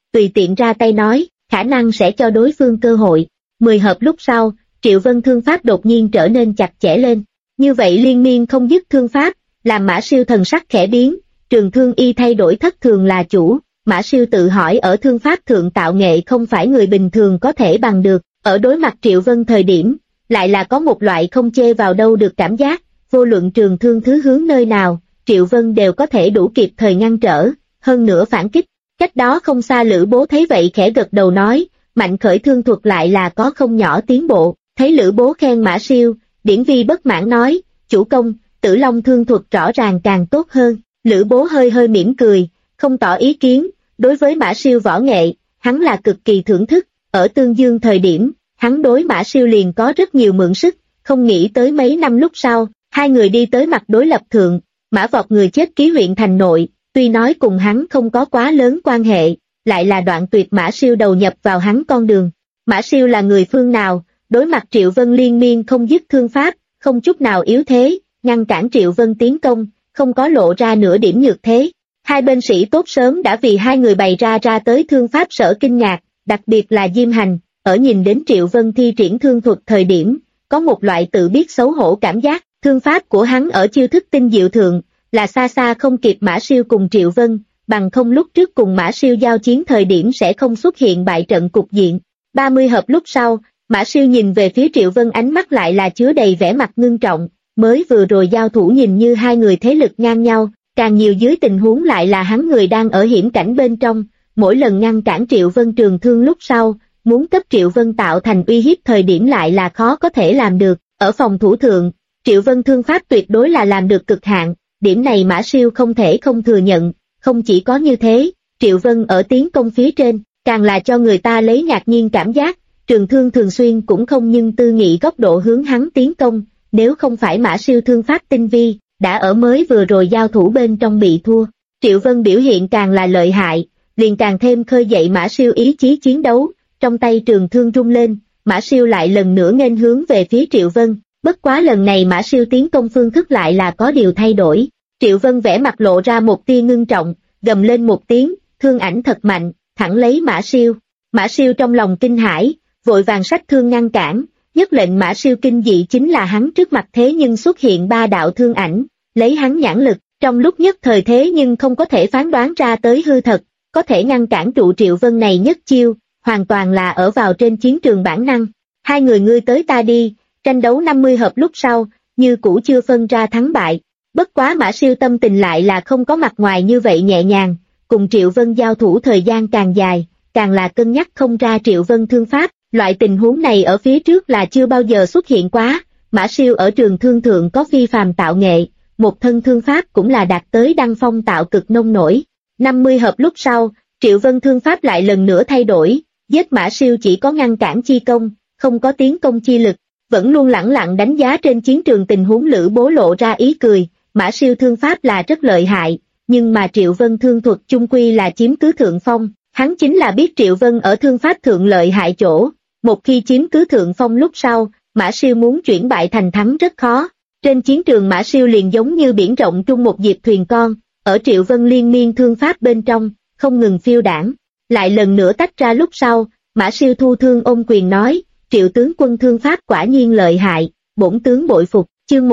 tùy tiện ra tay nói, khả năng sẽ cho đối phương cơ hội. 10 hợp lúc sau, Triệu Vân thương pháp đột nhiên trở nên chặt chẽ lên. Như vậy liên miên không dứt thương pháp, làm Mã Siêu thần sắc khẽ biến, Trường Thương Y thay đổi thất thường là chủ. Mã Siêu tự hỏi ở thương pháp thượng tạo nghệ không phải người bình thường có thể bằng được, ở đối mặt Triệu Vân thời điểm, lại là có một loại không chê vào đâu được cảm giác, vô luận trường thương thứ hướng nơi nào, Triệu Vân đều có thể đủ kịp thời ngăn trở, hơn nữa phản kích. Cách đó không xa Lữ Bố thấy vậy khẽ gật đầu nói, mạnh khởi thương thuật lại là có không nhỏ tiến bộ. Thấy Lữ Bố khen Mã Siêu, Điển Vi bất mãn nói, chủ công, Tử Long thương thuật rõ ràng càng tốt hơn. Lữ Bố hơi hơi mỉm cười, không tỏ ý kiến. Đối với Mã Siêu võ nghệ, hắn là cực kỳ thưởng thức, ở Tương Dương thời điểm, hắn đối Mã Siêu liền có rất nhiều mượn sức, không nghĩ tới mấy năm lúc sau, hai người đi tới mặt đối lập thượng, Mã Vọt người chết ký huyện thành nội, tuy nói cùng hắn không có quá lớn quan hệ, lại là đoạn tuyệt Mã Siêu đầu nhập vào hắn con đường. Mã Siêu là người phương nào, đối mặt Triệu Vân liên miên không dứt thương pháp, không chút nào yếu thế, ngăn cản Triệu Vân tiến công, không có lộ ra nửa điểm nhược thế. Hai bên sĩ tốt sớm đã vì hai người bày ra tới thương pháp sở kinh ngạc, đặc biệt là Diêm Hành, ở nhìn đến Triệu Vân thi triển thương thuật thời điểm, có một loại tự biết xấu hổ cảm giác, thương pháp của hắn ở chiêu thức tinh diệu thượng, là xa xa không kịp Mã Siêu cùng Triệu Vân, bằng không lúc trước cùng Mã Siêu giao chiến thời điểm sẽ không xuất hiện bại trận cục diện. 30 hợp lúc sau, Mã Siêu nhìn về phía Triệu Vân ánh mắt lại là chứa đầy vẻ mặt ngưng trọng, mới vừa rồi giao thủ nhìn như hai người thế lực ngang nhau, càng nhiều dưới tình huống lại là hắn người đang ở hiểm cảnh bên trong, mỗi lần ngăn cản Triệu Vân trường thương lúc sau, muốn cấp Triệu Vân tạo thành uy hiếp thời điểm lại là khó có thể làm được. Ở phòng thủ thượng, Triệu Vân thương pháp tuyệt đối là làm được cực hạn, điểm này Mã Siêu không thể không thừa nhận. Không chỉ có như thế, Triệu Vân ở tiến công phía trên, càng là cho người ta lấy ngạc nhiên cảm giác, trường thương thường xuyên cũng không nhưng tư nghị góc độ hướng hắn tiến công, nếu không phải Mã Siêu thương pháp tinh vi, đã ở mới vừa rồi giao thủ bên trong bị thua. Triệu Vân biểu hiện càng là lợi hại, liền càng thêm khơi dậy Mã Siêu ý chí chiến đấu, trong tay trường thương rung lên, Mã Siêu lại lần nữa nghênh hướng về phía Triệu Vân, bất quá lần này Mã Siêu tiến công phương thức lại là có điều thay đổi. Triệu Vân vẽ mặt lộ ra một tia ngưng trọng, gầm lên một tiếng, thương ảnh thật mạnh, thẳng lấy Mã Siêu. Mã Siêu trong lòng kinh hãi, vội vàng xách thương ngăn cản, nhất lệnh Mã Siêu kinh dị chính là hắn trước mặt thế nhưng xuất hiện 3 đạo thương ảnh, lấy hắn nhãn lực, trong lúc nhất thời thế nhưng không có thể phán đoán ra tới hư thật, có thể ngăn cản trụ Triệu Vân này nhất chiêu, hoàn toàn là ở vào trên chiến trường bản năng. Hai người ngươi tới ta đi, tranh đấu 50 hợp lúc sau, như cũ chưa phân ra thắng bại. Bất quá Mã Siêu tâm tình lại là không có mặt ngoài như vậy nhẹ nhàng, cùng Triệu Vân giao thủ thời gian càng dài, càng là cân nhắc không ra Triệu Vân thương pháp, loại tình huống này ở phía trước là chưa bao giờ xuất hiện quá. Mã Siêu ở trường thương thượng có phi phàm tạo nghệ, một thân thương pháp cũng là đạt tới đăng phong tạo cực nông nổi. 50 hợp lúc sau, Triệu Vân thương pháp lại lần nữa thay đổi, giết Mã Siêu chỉ có ngăn cản chi công, không có tiến công chi lực, vẫn luôn lẳng lặng đánh giá trên chiến trường tình huống Lữ Bố lộ ra ý cười. Mã Siêu thương pháp là rất lợi hại, nhưng mà Triệu Vân thương thuật chung quy là chiếm cứ thượng phong, hắn chính là biết Triệu Vân ở thương pháp thượng lợi hại chỗ, một khi chiếm cứ thượng phong lúc sau, Mã Siêu muốn chuyển bại thành thắng rất khó. Trên chiến trường Mã Siêu liền giống như biển rộng trung một diệp thuyền con, ở Triệu Vân liên miên thương pháp bên trong, không ngừng phiêu đãng. Lại lần nữa tách ra lúc sau, Mã Siêu thu thương ôm quyền nói, Triệu tướng quân thương pháp quả nhiên lợi hại, bổn tướng bội phục. Chương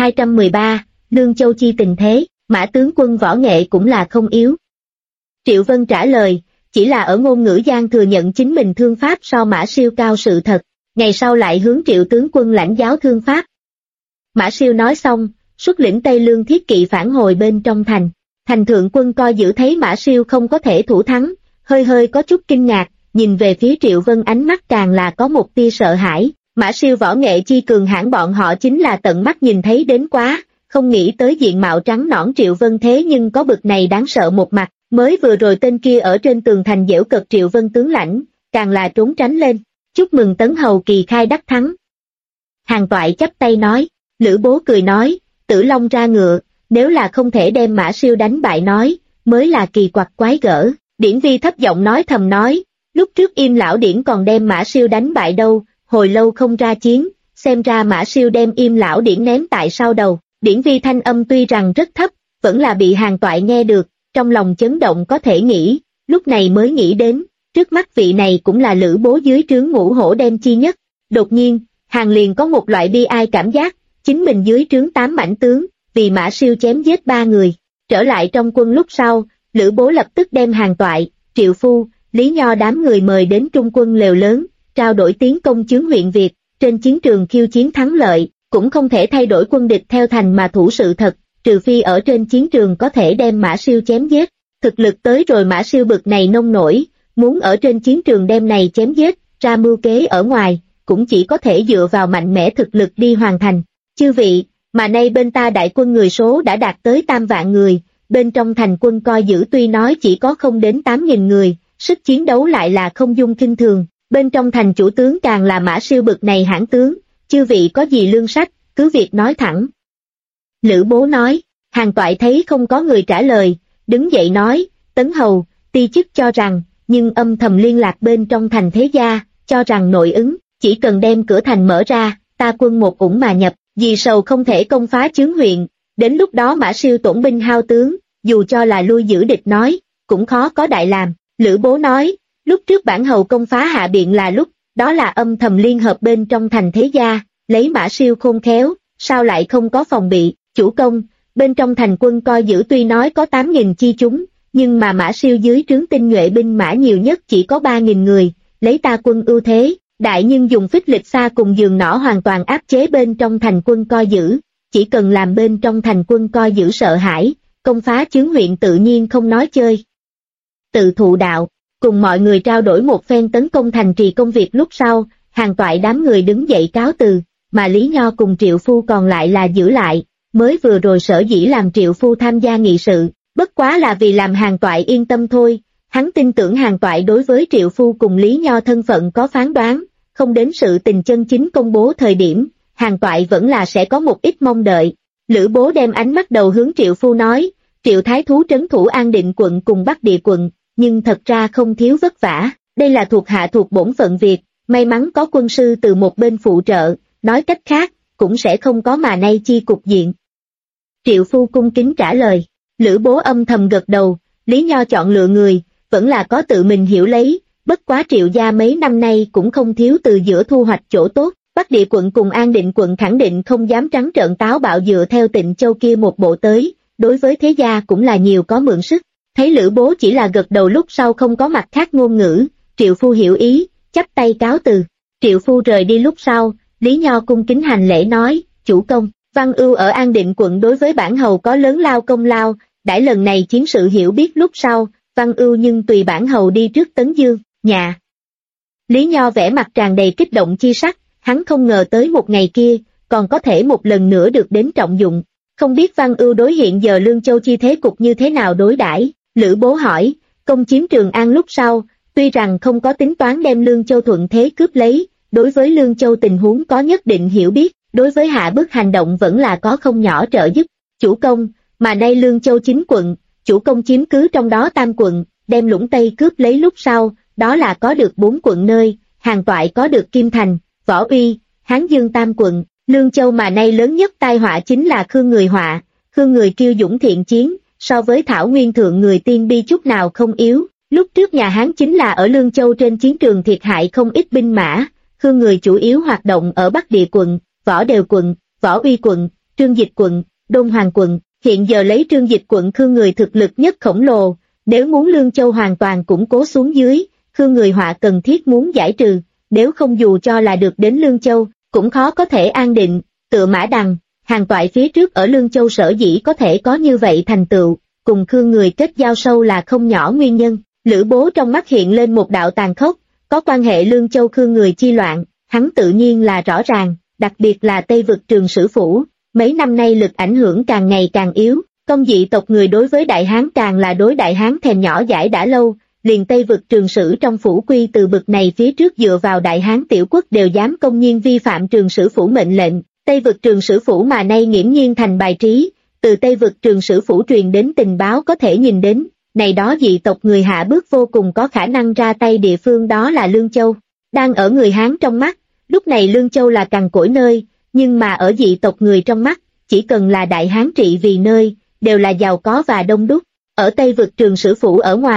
1213, Lương Châu chi tình thế, Mã tướng quân võ nghệ cũng là không yếu. Triệu Vân trả lời, chỉ là ở ngôn ngữ gian thừa nhận chính mình thương pháp so Mã Siêu cao sự thật, ngày sau lại hướng Triệu tướng quân lãnh giáo thương pháp. Mã Siêu nói xong, xuất lĩnh Tây Lương thiết kỵ phản hồi bên trong thành. Thành thượng quân coi giữ thấy Mã Siêu không có thể thủ thắng, hơi hơi có chút kinh ngạc, nhìn về phía Triệu Vân ánh mắt càng là có một tia sợ hãi. Mã Siêu võ nghệ chi cường hãn bọn họ chính là tận mắt nhìn thấy đến quá, không nghĩ tới diện mạo trắng nõn Triệu Vân thế nhưng có bực này đáng sợ một mặt. Mới vừa rồi tên kia ở trên tường thành giễu cợt Triệu Vân tướng lãnh, càng là trốn tránh lên. Chúc mừng Tấn Hầu kỳ khai đắc thắng. Hàng Toại chắp tay nói. Lữ Bố cười nói, Tử Long ra ngựa, nếu là không thể đem Mã Siêu đánh bại nói, mới là kỳ quặc quái gở. Điển Vi thấp giọng nói thầm nói, lúc trước Im lão Điển còn đem Mã Siêu đánh bại đâu, hồi lâu không ra chiến, xem ra Mã Siêu đem Im lão Điển ném tại sau đầu. Điển Vi thanh âm tuy rằng rất thấp, vẫn là bị Hàng Toại nghe được, trong lòng chấn động có thể nghĩ, lúc này mới nghĩ đến, trước mắt vị này cũng là Lữ Bố dưới trướng Ngũ Hổ Đen chi nhất. Đột nhiên, Hàng liền có một loại bi ai cảm giác, chính mình dưới trướng 8 mãnh tướng, vì Mã Siêu chém giết 3 người. Trở lại trong quân lúc sau, Lữ Bố lập tức đem Hàng Toại, Triệu Phu, Lý Nho đám người mời đến trung quân lều lớn, trao đổi tiến công chướng huyện Việt, trên chiến trường khiêu chiến thắng lợi, cũng không thể thay đổi quân địch theo thành mà thủ sự thật, trừ phi ở trên chiến trường có thể đem Mã Siêu chém giết. Thực lực tới rồi Mã Siêu bực này nông nổi, muốn ở trên chiến trường đem này chém giết, ra mưu kế ở ngoài, cũng chỉ có thể dựa vào mạnh mẽ thực lực đi hoàn thành. Chư vị, mà nay bên ta đại quân người số đã đạt tới 3 vạn người, bên trong thành quân coi giữ tuy nói chỉ có không đến 8.000 người, sức chiến đấu lại là không dung kinh thường, bên trong thành chủ tướng càng là Mã Siêu bực này hãn tướng, chư vị có gì lương sách, cứ việc nói thẳng. Lữ Bố nói, Hàng Toại thấy không có người trả lời, đứng dậy nói, Tấn Hầu, ti chức cho rằng, nhưng âm thầm liên lạc bên trong thành thế gia, cho rằng nội ứng, chỉ cần đem cửa thành mở ra, ta quân một ủng mà nhập, vì sầu không thể công phá chướng huyện, đến lúc đó Mã Siêu tổn binh hao tướng, dù cho là lui giữ địch nói, cũng khó có đại làm. Lữ Bố nói, lúc trước bản hầu công phá Hạ Biện là lúc, đó là âm thầm liên hợp bên trong thành thế gia, lấy Mã Siêu khôn khéo, sao lại không có phòng bị, chủ công, bên trong thành quân coi giữ tuy nói có 8.000 chi chúng, nhưng mà Mã Siêu dưới trướng tinh nhuệ binh mã nhiều nhất chỉ có 3.000 người, lấy ta quân ưu thế, đại nhưng dùng phích lịch xa cùng giường nỏ hoàn toàn áp chế bên trong thành quân coi giữ, chỉ cần làm bên trong thành quân coi giữ sợ hãi, công phá chướng huyện tự nhiên không nói chơi. Tự thụ đạo, cùng mọi người trao đổi một phen tấn công thành trì công việc lúc sau, Hàng Toại đám người đứng dậy cáo từ, mà Lý Nho cùng Triệu Phu còn lại là giữ lại, mới vừa rồi sở dĩ làm Triệu Phu tham gia nghị sự, bất quá là vì làm Hàng Toại yên tâm thôi, hắn tin tưởng Hàng Toại đối với Triệu Phu cùng Lý Nho thân phận có phán đoán, không đến sự tình chân chính công bố thời điểm, Hàng Toại vẫn là sẽ có một ít mong đợi. Lữ Bố đem ánh mắt đầu hướng Triệu Phu nói, Triệu Thái Thú trấn thủ An Định quận cùng Bắc Địa quận, nhưng thật ra không thiếu vất vả, đây là thuộc hạ thuộc bổn phận việc, may mắn có quân sư từ một bên phụ trợ, nói cách khác, cũng sẽ không có mà nay chi cục diện. Triệu Phu cung kính trả lời, Lữ Bố âm thầm gật đầu, Lý Nho chọn lựa người, vẫn là có tự mình hiểu lấy, bất quá Triệu gia mấy năm nay cũng không thiếu từ giữa thu hoạch chỗ tốt, Bắc Địa quận cùng An Định quận khẳng định không dám trắng trợn táo bạo dựa theo Tịnh Châu kia một bộ tới, đối với thế gia cũng là nhiều có mượn sức. Thấy Lữ Bố chỉ là gật đầu lúc sau không có mặt khác ngôn ngữ, Triệu Phu hiểu ý, chắp tay cáo từ. Triệu Phu rời đi lúc sau, Lý Nho cung kính hành lễ nói, chủ công, Văn Ưu ở An Định quận đối với bản hầu có lớn lao công lao, đãi lần này chiến sự hiểu biết lúc sau, Văn Ưu nhưng tùy bản hầu đi trước Tấn Dương, nhà. Lý Nho vẻ mặt tràn đầy kích động chi sắc, hắn không ngờ tới một ngày kia, còn có thể một lần nữa được đến trọng dụng. Không biết Văn Ưu đối hiện giờ Lương Châu chi thế cục như thế nào đối đãi? Lữ Bố hỏi, công chiếm Trường An lúc sau, tuy rằng không có tính toán đem Lương Châu thuận thế cướp lấy, đối với Lương Châu tình huống có nhất định hiểu biết, đối với hạ bức hành động vẫn là có không nhỏ trợ giúp. Chủ công, mà nay Lương Châu 9 quận, chủ công chiếm cứ trong đó Tam quận, đem Lũng Tây cướp lấy lúc sau, đó là có được 4 quận nơi, Hàng Toại có được Kim Thành, Võ Uy, Hán Dương Tam quận. Lương Châu mà nay lớn nhất tai họa chính là Khương người họa, Khương người kiêu dũng thiện chiến, so với Thảo Nguyên thượng người tiên bi chút nào không yếu. Lúc trước nhà Hán chính là ở Lương Châu trên chiến trường thiệt hại không ít binh mã, Khương người chủ yếu hoạt động ở Bắc Địa quận, Võ Đều quận, Võ Uy quận, Trương Dịch quận, Đôn Hoàng quận. Hiện giờ lấy Trương Dịch quận Khương người thực lực nhất khổng lồ, nếu muốn Lương Châu hoàn toàn củng cố xuống dưới, Khương người họa cần thiết muốn giải trừ, nếu không dù cho là được đến Lương Châu, cũng khó có thể an định. Tựa Mã Đằng, Hàng Toại phía trước ở Lương Châu sở dĩ có thể có như vậy thành tựu, cùng Khương người kết giao sâu là không nhỏ nguyên nhân. Lữ Bố trong mắt hiện lên một đạo tàn khốc, có quan hệ Lương Châu Khương người chi loạn, hắn tự nhiên là rõ ràng, đặc biệt là Tây vực Trường Sử Phủ, mấy năm nay lực ảnh hưởng càng ngày càng yếu, công dị tộc người đối với Đại Hán càng là đối Đại Hán thèm nhỏ dãi đã lâu, liền Tây vực Trường Sử trong phủ quy từ bực này phía trước dựa vào Đại Hán tiểu quốc đều dám công nhiên vi phạm Trường Sử Phủ mệnh lệnh, Tây vực Trường Sử Phủ mà nay nghiễm nhiên thành bài trí, từ Tây vực Trường Sử Phủ truyền đến tình báo có thể nhìn đến, này đó dị tộc người hạ bước vô cùng có khả năng ra tay địa phương đó là Lương Châu, đang ở người Hán trong mắt, lúc này Lương Châu là cằn cỗi nơi, nhưng mà ở dị tộc người trong mắt, chỉ cần là Đại Hán trị vì nơi, đều là giàu có và đông đúc, ở Tây vực Trường Sử Phủ ở ngoài,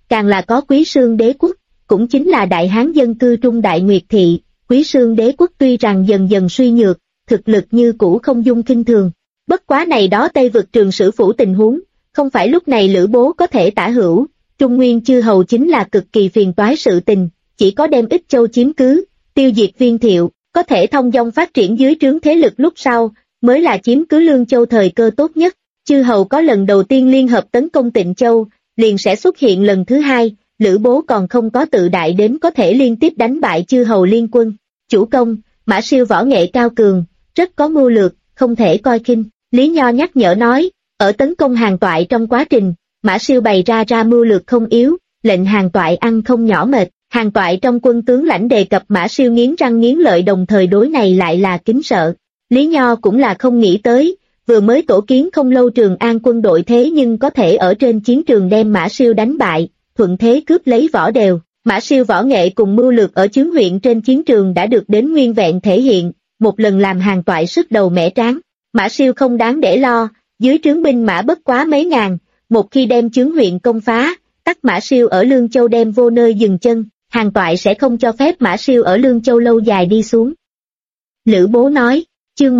càng là có Quý Sương Đế quốc, cũng chính là Đại Hán dân cư Trung Đại Nguyệt Thị. Quý Sương Đế quốc tuy rằng dần dần suy nhược, thực lực như cũ không dung kinh thường. Bất quá này đó Tây vực Trường Sử phủ tình huống, không phải lúc này Lữ Bố có thể tả hữu, Trung Nguyên chư hầu chính là cực kỳ phiền toái sự tình, chỉ có đem Ích Châu chiếm cứ, tiêu diệt Viên Thiệu, có thể thông dong phát triển dưới trướng thế lực lúc sau, mới là chiếm cứ Lương Châu thời cơ tốt nhất. Chư hầu có lần đầu tiên liên hợp tấn công Tịnh Châu, liền sẽ xuất hiện lần thứ hai, Lữ Bố còn không có tự đại đến có thể liên tiếp đánh bại chư hầu liên quân. Chủ công, Mã Siêu võ nghệ cao cường, rất có mưu lược, không thể coi khinh. Lý Nho nhắc nhở nói, ở tấn công Hàn Toại trong quá trình, Mã Siêu bày ra mưu lược không yếu, lệnh Hàn Toại ăn không nhỏ mệt. Hàn Toại trong quân tướng lãnh đề cập Mã Siêu nghiến răng nghiến lợi, đồng thời đối này lại là kính sợ. Lý Nho cũng là không nghĩ tới, vừa mới tổ kiến không lâu Trường An quân đội thế nhưng có thể ở trên chiến trường đem Mã Siêu đánh bại, thuận thế cướp lấy võ đều. Mã Siêu võ nghệ cùng mưu lược ở Chướng huyện trên chiến trường đã được đến nguyên vẹn thể hiện, một lần làm Hàn Toại sức đầu mẻ trán. Mã Siêu không đáng để lo, dưới trướng binh mã bất quá mấy ngàn, một khi đem Chướng huyện công phá, tắc Mã Siêu ở Lương Châu đem vô nơi dừng chân, Hàn Toại sẽ không cho phép Mã Siêu ở Lương Châu lâu dài đi xuống. Lữ Bố nói, chương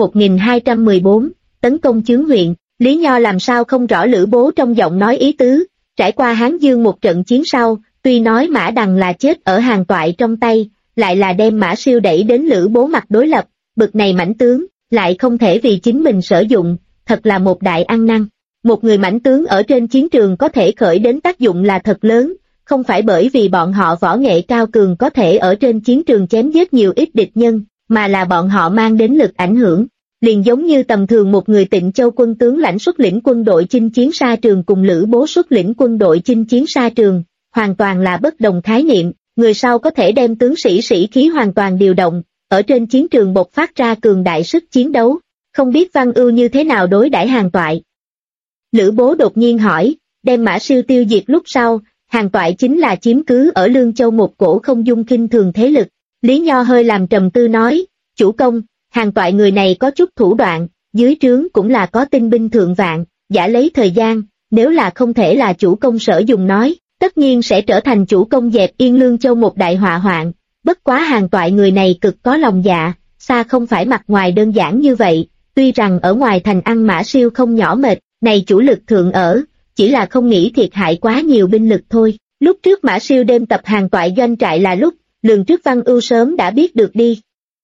1214, tấn công Chướng huyện. Lý Nho làm sao không rõ Lữ Bố trong giọng nói ý tứ, trải qua Hán Dương một trận chiến sau, tuy nói Mã Đằng là chết ở Hàn Toại trong tay, lại là đem Mã Siêu đẩy đến Lữ Bố mặt đối lập, bực này mãnh tướng, lại không thể vì chính mình sử dụng, thật là một đại ăn năn. Một người mãnh tướng ở trên chiến trường có thể khởi đến tác dụng là thật lớn, không phải bởi vì bọn họ võ nghệ cao cường có thể ở trên chiến trường chém giết nhiều ít địch nhân, mà là bọn họ mang đến lực ảnh hưởng. Liền giống như tầm thường một người Tịnh Châu quân tướng lãnh xuất lĩnh quân đội chinh chiến xa trường cùng Lữ Bố xuất lĩnh quân đội chinh chiến xa trường, hoàn toàn là bất đồng khái niệm, người sau có thể đem tướng sĩ sĩ khí hoàn toàn điều động, ở trên chiến trường bộc phát ra cường đại sức chiến đấu, không biết Văn Ưu như thế nào đối đãi Hàn Toại. Lữ Bố đột nhiên hỏi, đem Mã Siêu tiêu diệt lúc sau, Hàn Toại chính là chiếm cứ ở Lương Châu một cổ không dung kinh thường thế lực. Lý Nho hơi làm trầm tư nói, chủ công, Hàn Toại người này có chút thủ đoạn, dưới trướng cũng là có tinh binh thượng vạn, giả lấy thời gian, nếu là không thể là chủ công sở dùng nói, tất nhiên sẽ trở thành chủ công dẹp yên Lương Châu một đại họa hoạn. Bất quá Hàn Toại người này cực có lòng dạ, xa không phải mặt ngoài đơn giản như vậy, tuy rằng ở ngoài thành ăn Mã Siêu không nhỏ mệt, này chủ lực thượng ở, chỉ là không nghĩ thiệt hại quá nhiều binh lực thôi. Lúc trước Mã Siêu đêm tập Hàn Toại doanh trại là lúc, lường trước Văn Ưu sớm đã biết được đi.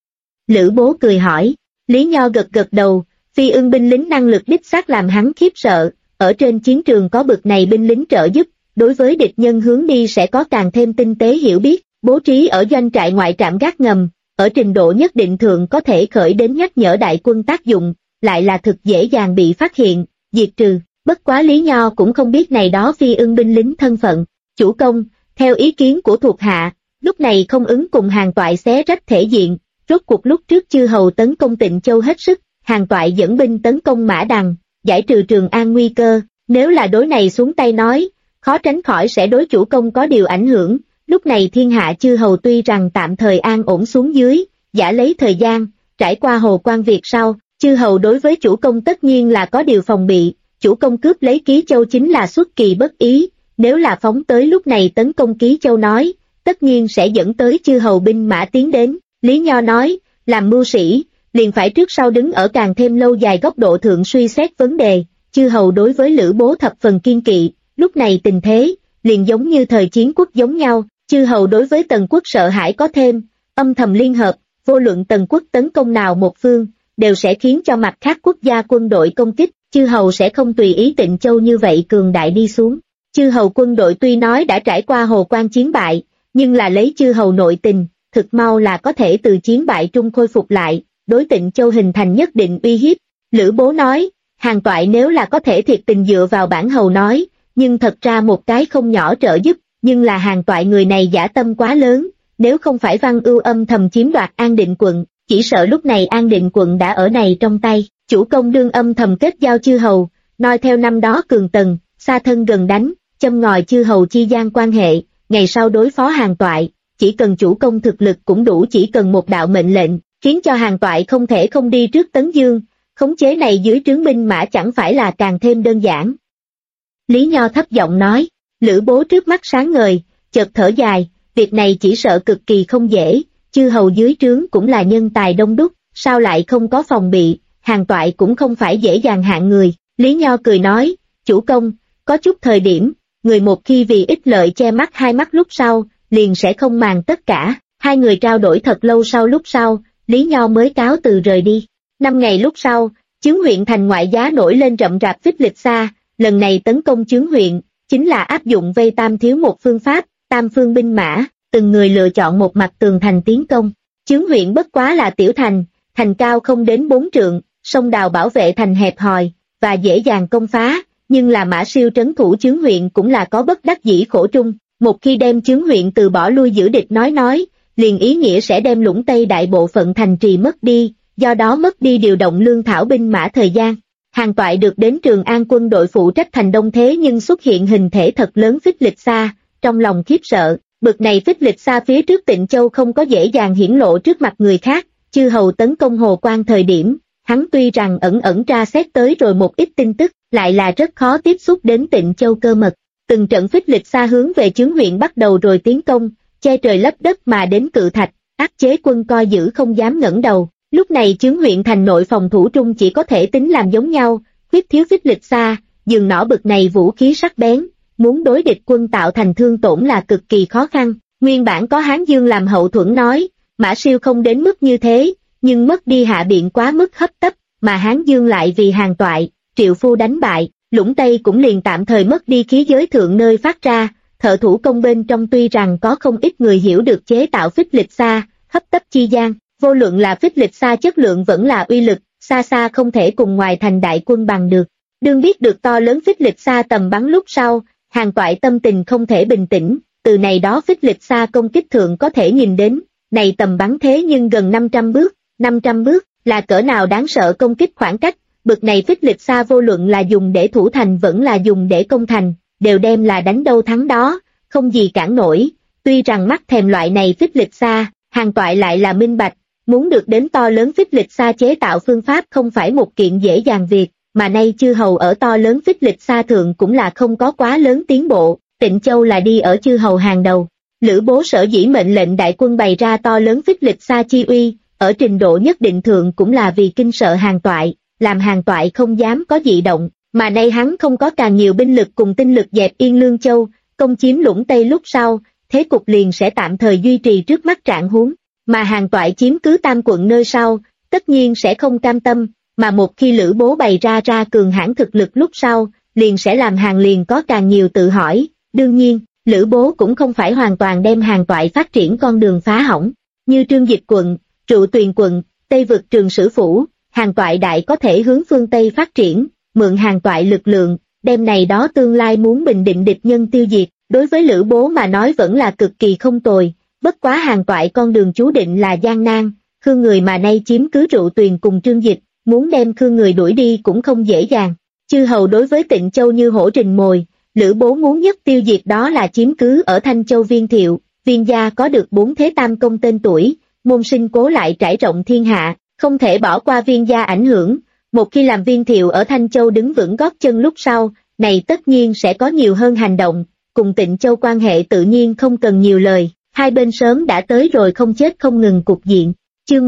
Lữ Bố cười hỏi, Lý Nho gật gật đầu, Phi Ưng binh lính năng lực đích xác làm hắn khiếp sợ, ở trên chiến trường có bực này binh lính trợ giúp, đối với địch nhân hướng đi sẽ có càng thêm tinh tế hiểu biết, bố trí ở doanh trại ngoại trạm gác ngầm, ở trình độ nhất định thượng có thể khởi đến nhắc nhở đại quân tác dụng, lại là thực dễ dàng bị phát hiện, diệt trừ. Bất quá Lý Nho cũng không biết này đó Phi Ưng binh lính thân phận. Chủ công, theo ý kiến của thuộc hạ, lúc này không ứng cùng Hàn Toại xé rách thể diện, rốt cuộc lúc trước chư hầu tấn công Tịnh Châu hết sức, Hàn Toại dẫn binh tấn công Mã Đằng, giải trừ Trường An nguy cơ, nếu là đối này xuống tay nói, khó tránh khỏi sẽ đối chủ công có điều ảnh hưởng. Lúc này thiên hạ chư hầu tuy rằng tạm thời an ổn xuống dưới, giả lấy thời gian, trải qua Hồ Quan Việt sau, chư hầu đối với chủ công tất nhiên là có điều phòng bị, chủ công cướp lấy Ký Châu chính là xuất kỳ bất ý, nếu là phóng tới lúc này tấn công Ký Châu nói, tất nhiên sẽ dẫn tới chư hầu binh mã tiến đến. Lý Nho nói, làm mưu sĩ, liền phải trước sau đứng ở càng thêm lâu dài góc độ thượng suy xét vấn đề, chư hầu đối với Lữ Bố thập phần kiên kỵ, lúc này tình thế, liền giống như thời chiến quốc giống nhau, chư hầu đối với Tần quốc sợ hãi có thêm, âm thầm liên hợp, vô luận Tần quốc tấn công nào một phương, đều sẽ khiến cho mặt khác quốc gia quân đội công kích, chư hầu sẽ không tùy ý Tịnh Châu như vậy cường đại đi xuống. Chư hầu quân đội tuy nói đã trải qua Hồ Quan chiến bại, nhưng là lấy chư hầu nội tình, thực mau là có thể từ chiến bại trung khôi phục lại, đối Tịnh Châu hình thành nhất định uy hiếp. Lữ Bố nói, Hàn Toại nếu là có thể thiệt tình dựa vào bản hầu nói, nhưng thật ra một cái không nhỏ trợ giúp, nhưng là Hàn Toại người này dã tâm quá lớn, nếu không phải Văn Ưu âm thầm chiếm đoạt An Định quận, chỉ sợ lúc này An Định quận đã ở này trong tay, chủ công đương âm thầm kết giao chư hầu, noi theo năm đó cường tần, xa thân gần đánh, châm ngòi chư hầu chi gian quan hệ, ngày sau đối phó Hàn Toại, chỉ cần chủ công thực lực cũng đủ, chỉ cần một đạo mệnh lệnh, khiến cho Hàn Toại không thể không đi trước Tấn Dương, khống chế này dưới trướng binh mã chẳng phải là càng thêm đơn giản. Lý Nho thấp giọng nói, Lữ Bố trước mắt sáng ngời, chợt thở dài, việc này chỉ sợ cực kỳ không dễ, chư hầu dưới trướng cũng là nhân tài đông đúc, sao lại không có phòng bị, Hàn Toại cũng không phải dễ dàng hạng người. Lý Nho cười nói, chủ công, có chút thời điểm, người một khi vì ích lợi che mắt hai mắt lúc sau, liền sẽ không màng tất cả. Hai người trao đổi thật lâu sau lúc sau, Lý Nho mới cáo từ rời đi. 5 ngày lúc sau, Chướng huyện thành ngoại giá nổi lên rậm rạp phích lịch xa, lần này tấn công Chướng huyện, chính là áp dụng vây tam thiếu một phương pháp, tam phương binh mã, từng người lựa chọn một mặt tường thành tiến công. Chướng huyện bất quá là tiểu thành, thành cao không đến 4 trượng, sông đào bảo vệ thành hẹp hòi, và dễ dàng công phá, nhưng là Mã Siêu trấn thủ Chướng huyện cũng là có bất đắc dĩ khổ trung, một khi đem Chướng huyện từ bỏ lui giữ địch nói, liền ý nghĩa sẽ đem Lũng Tây đại bộ phận thành trì mất đi, do đó mất đi điều động lương thảo binh mã thời gian. Hàn Toại được đến Trường An quân đội phụ trách thành đông thế nhưng xuất hiện hình thể thật lớn phích lịch xa, trong lòng khiếp sợ, bực này phích lịch xa phía trước Tịnh Châu không có dễ dàng hiển lộ trước mặt người khác, chư hầu tấn công Hồ Quan thời điểm, hắn tuy rằng ẩn tra xét tới rồi một ít tin tức, lại là rất khó tiếp xúc đến Tịnh Châu cơ mật. Từng trận phích lịch xa hướng về Chướng huyện bắt đầu rồi tiến công, che trời lấp đất mà đến Cự Thạch, áp chế quân coi giữ không dám ngẩng đầu. Lúc này Chướng huyện thành nội phòng thủ trung chỉ có thể tính làm giống nhau, khuyết thiếu phích lịch xa, dường nỏ bực này vũ khí sắc bén, muốn đối địch quân tạo thành thương tổn là cực kỳ khó khăn. Nguyên bản có Hán Dương làm hậu thuẫn nói, Mã Siêu không đến mức như thế, nhưng mất đi hạ biện quá mức hấp tấp, mà Hán Dương lại vì Hàn Toại, Triệu Phu đánh bại, Lũng Tây cũng liền tạm thời mất đi khí giới thượng nơi phát ra, thợ thủ công bên trong tuy rằng có không ít người hiểu được chế tạo phích lịch xa, hấp tấp chi gian, vô luận là phích lịch xa chất lượng vẫn là uy lực, xa xa không thể cùng ngoài thành đại quân bằng được. Đương biết được to lớn phích lịch xa tầm bắn lúc sau, Hàn Toại tâm tình không thể bình tĩnh, từ này đó phích lịch xa công kích thượng có thể nhìn đến, này tầm bắn thế nhưng gần 500 bước là cỡ nào đáng sợ công kích khoảng cách, bực này phích lịch xa vô luận là dùng để thủ thành vẫn là dùng để công thành, đều đem là đánh đâu thắng đó, không gì cản nổi. Tuy rằng mắt thèm loại này phích lịch xa, Hàn Toại lại là minh bạch, muốn được đến to lớn phích lịch xa chế tạo phương pháp không phải một kiện dễ dàng việc, mà nay chư hầu ở to lớn phích lịch xa thượng cũng là không có quá lớn tiến bộ, Tịnh Châu là đi ở chư hầu hàng đầu. Lữ Bố sở dĩ mệnh lệnh đại quân bày ra to lớn phích lịch xa chi uy, ở trình độ nhất định thượng cũng là vì kinh sợ Hàn Toại, làm Hàn Toại không dám có dị động, mà nay hắn không có càng nhiều binh lực cùng tinh lực dẹp yên Lương Châu, công chiếm Lũng Tây lúc sau, thế cục liền sẽ tạm thời duy trì trước mắt trạng huống, mà Hàn Toại chiếm cứ Tam quận nơi sau, tất nhiên sẽ không cam tâm, mà một khi Lữ Bố bày ra cường hãn thực lực lúc sau, liền sẽ làm Hàn liền có càng nhiều tự hỏi. Đương nhiên, Lữ Bố cũng không phải hoàn toàn đem Hàn Toại phát triển con đường phá hỏng, như Trương Dịch quận, Trụ Tuyền quận, Tây vực Trường Sử phủ, Hàn Toại đại có thể hướng phương Tây phát triển, mượn Hàn Toại lực lượng, đem này đó tương lai muốn bình định địch nhân tiêu diệt, đối với Lữ Bố mà nói vẫn là cực kỳ không tồi, bất quá Hàn Toại con đường chú định là gian nan, Khương người mà nay chiếm cứ Trụ Tuyền cùng Trương Dịch, muốn đem Khương người đuổi đi cũng không dễ dàng. Chư hầu đối với Tịnh Châu như hổ rình mồi, Lữ Bố muốn nhất tiêu diệt đó là chiếm cứ ở Thanh Châu Viên Thiệu, Viên gia có được 4 thế tam công tên tuổi, môn sinh cố lại trải rộng thiên hạ, không thể bỏ qua Viên gia ảnh hưởng, một khi làm Viên Thiệu ở Thanh Châu đứng vững gót chân lúc sau, này tất nhiên sẽ có nhiều hơn hành động, cùng Tịnh Châu quan hệ tự nhiên không cần nhiều lời, hai bên sớm đã tới rồi không chết không ngừng cục diện. Chương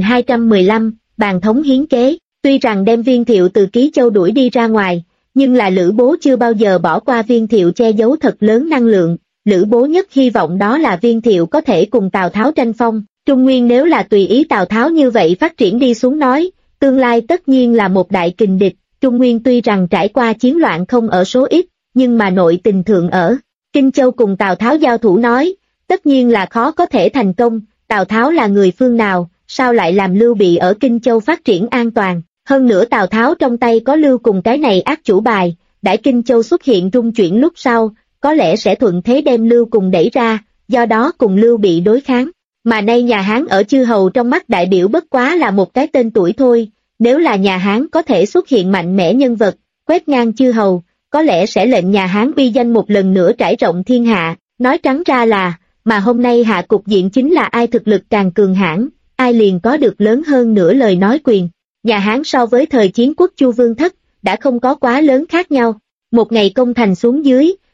1215, bàn thống hiến kế, tuy rằng đem Viên Thiệu từ Ký Châu đuổi đi ra ngoài, nhưng là Lữ Bố chưa bao giờ bỏ qua Viên Thiệu che giấu thật lớn năng lượng, Lữ Bố nhất hy vọng đó là Viên Thiệu có thể cùng Tào Tháo tranh phong, Trung Nguyên nếu là tùy ý Tào Tháo như vậy phát triển đi xuống nói, tương lai tất nhiên là một đại kình địch, Trung Nguyên tuy rằng trải qua chiến loạn không ở số ít, nhưng mà nội tình thượng ở Kinh Châu cùng Tào Tháo giao thủ nói, tất nhiên là khó có thể thành công, Tào Tháo là người phương nào, sao lại làm Lưu Bị ở Kinh Châu phát triển an toàn, hơn nữa Tào Tháo trong tay có Lưu cùng cái này ác chủ bài, đãi Kinh Châu xuất hiện rung chuyển lúc sau, có lẽ sẽ thuận thế đem Lưu cùng đẩy ra, do đó cùng Lưu Bị đối kháng, mà nay nhà Hán ở chư hầu trong mắt đại biểu bất quá là một cái tên tuổi thôi, nếu là nhà Hán có thể xuất hiện mạnh mẽ nhân vật, quét ngang chư hầu, có lẽ sẽ lệnh nhà Hán uy danh một lần nữa trải rộng thiên hạ, nói trắng ra là, mà hôm nay hạ cục diện chính là ai thực lực càng cường hãn, ai liền có được lớn hơn nửa lời nói quyền. Nhà Hán so với thời chiến quốc Chu Vương Thất, đã không có quá lớn khác nhau. Một ngày công thành xuống dưới,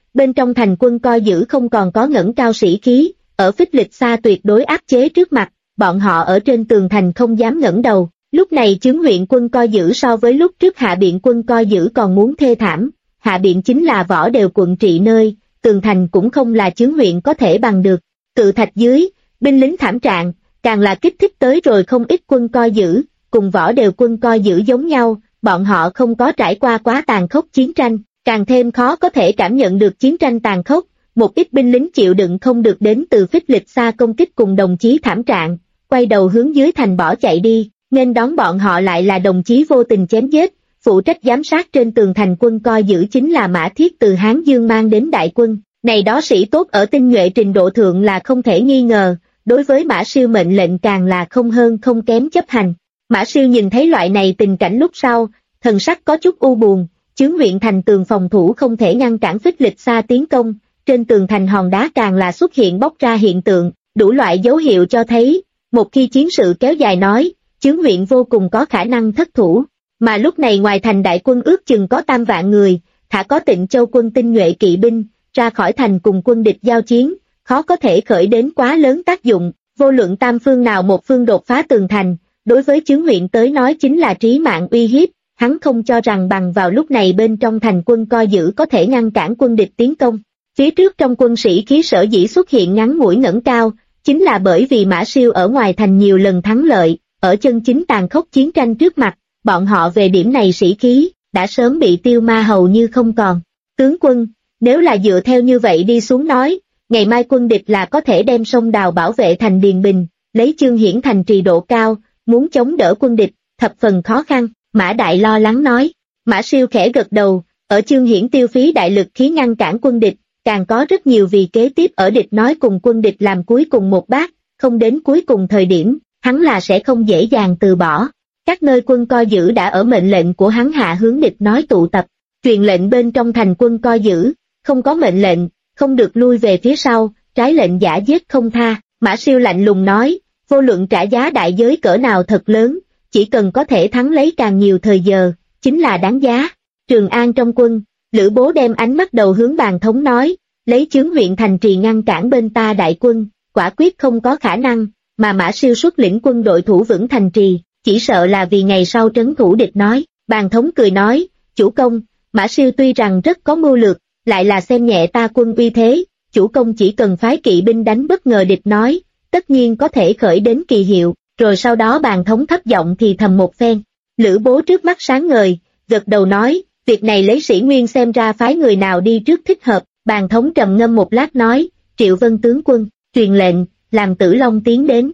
bên trong thành quân coi giữ không còn có ngẩng cao sĩ khí, ở Phích Lịch Sa tuyệt đối áp chế trước mặt, bọn họ ở trên tường thành không dám ngẩng đầu. Lúc này Chướng huyện quân coi giữ so với lúc trước Hạ Biện quân coi giữ còn muốn thê thảm. Hạ Biện chính là Võ Đều quận trị nơi, tường thành cũng không là Chướng huyện có thể bằng được. Cự thạch dưới, binh lính thảm trạng, càng là kích thích tới rồi không ít quân coi giữ, cùng Võ Đều quân coi giữ giống nhau, bọn họ không có trải qua quá tàn khốc chiến tranh, càng thêm khó có thể cảm nhận được chiến tranh tàn khốc. Một ít binh lính chịu đựng không được đến từ Phích Lịch Sa công kích cùng đồng chí thảm trạng, quay đầu hướng dưới thành bỏ chạy đi, nên đón bọn họ lại là đồng chí vô tình chém giết. Phụ trách giám sát trên tường thành quân coi giữ chính là Mã Thiết từ Hán Dương mang đến đại quân, này đó sĩ tốt ở tinh nhuệ trình độ thượng là không thể nghi ngờ, đối với Mã Siêu mệnh lệnh càng là không hơn không kém chấp hành. Mã Siêu nhìn thấy loại này tình cảnh lúc sau, thần sắc có chút u buồn, Chướng huyện thành tường phòng thủ không thể ngăn cản Phích Lịch Sa tiến công, trên tường thành hòn đá càng là xuất hiện bóc ra hiện tượng, đủ loại dấu hiệu cho thấy, một khi chiến sự kéo dài nói, Chướng huyện vô cùng có khả năng thất thủ. Mà lúc này ngoài thành đại quân ước chừng có 3 vạn người, thả có Tịnh Châu quân tinh nhuệ kỵ binh, ra khỏi thành cùng quân địch giao chiến, khó có thể khởi đến quá lớn tác dụng, vô luận tam phương nào một phương đột phá tường thành, đối với Chướng huyện tới nói chính là trí mạng uy hiếp, hắn không cho rằng bằng vào lúc này bên trong thành quân coi giữ có thể ngăn cản quân địch tiến công. Phía trước trong quân sĩ khí sở dĩ xuất hiện ngắn ngủi ngẩng cao, chính là bởi vì Mã Siêu ở ngoài thành nhiều lần thắng lợi, ở chân chính tàn khốc chiến tranh trước mặt, bọn họ về điểm này sĩ khí, đã sớm bị tiêu ma hầu như không còn. Tướng quân, nếu là dựa theo như vậy đi xuống nói, ngày mai quân địch là có thể đem sông Đào bảo vệ thành Điền Bình, lấy Chương Hiển thành trì độ cao, muốn chống đỡ quân địch, thập phần khó khăn, Mã Đại lo lắng nói. Mã Siêu khẽ gật đầu, ở Chương Hiển tiêu phí đại lực khí ngăn cản quân địch, càng có rất nhiều vì kế tiếp ở địch nói cùng quân địch làm cuối cùng một bát, không đến cuối cùng thời điểm, hắn là sẽ không dễ dàng từ bỏ. Các nơi quân coi giữ đã ở mệnh lệnh của hắn hạ hướng địch nói tụ tập, truyền lệnh bên trong thành quân coi giữ, không có mệnh lệnh, không được lui về phía sau, trái lệnh giả giết không tha. Mã Siêu lạnh lùng nói, vô luận trả giá đại giới cỡ nào thật lớn, chỉ cần có thể thắng lấy càng nhiều thời giờ, chính là đáng giá. Trường An trong quân, Lữ Bố đem ánh mắt đầu hướng Bàn Thống nói, lấy Chướng huyện thành trì ngăn cản bên ta đại quân, quả quyết không có khả năng, mà Mã Siêu xuất lĩnh quân đội thủ vững thành trì, chỉ sợ là vì ngày sau trấn thủ địch nói. Bàn Thống cười nói, chủ công, Mã Siêu tuy rằng rất có mưu lược, lại là xem nhẹ ta quân uy thế, chủ công chỉ cần phái kỵ binh đánh bất ngờ địch nói, tất nhiên có thể khởi đến kỳ hiệu, rồi sau đó Bàn Thống thấp giọng thì thầm một phen. Lữ Bố trước mắt sáng ngời, gật đầu nói, việc này lấy sĩ nguyên xem ra phái người nào đi trước thích hợp. Bàn Thống trầm ngâm một lát nói, Triệu Vân tướng quân, truyền lệnh, làm Tử Long tiến đến.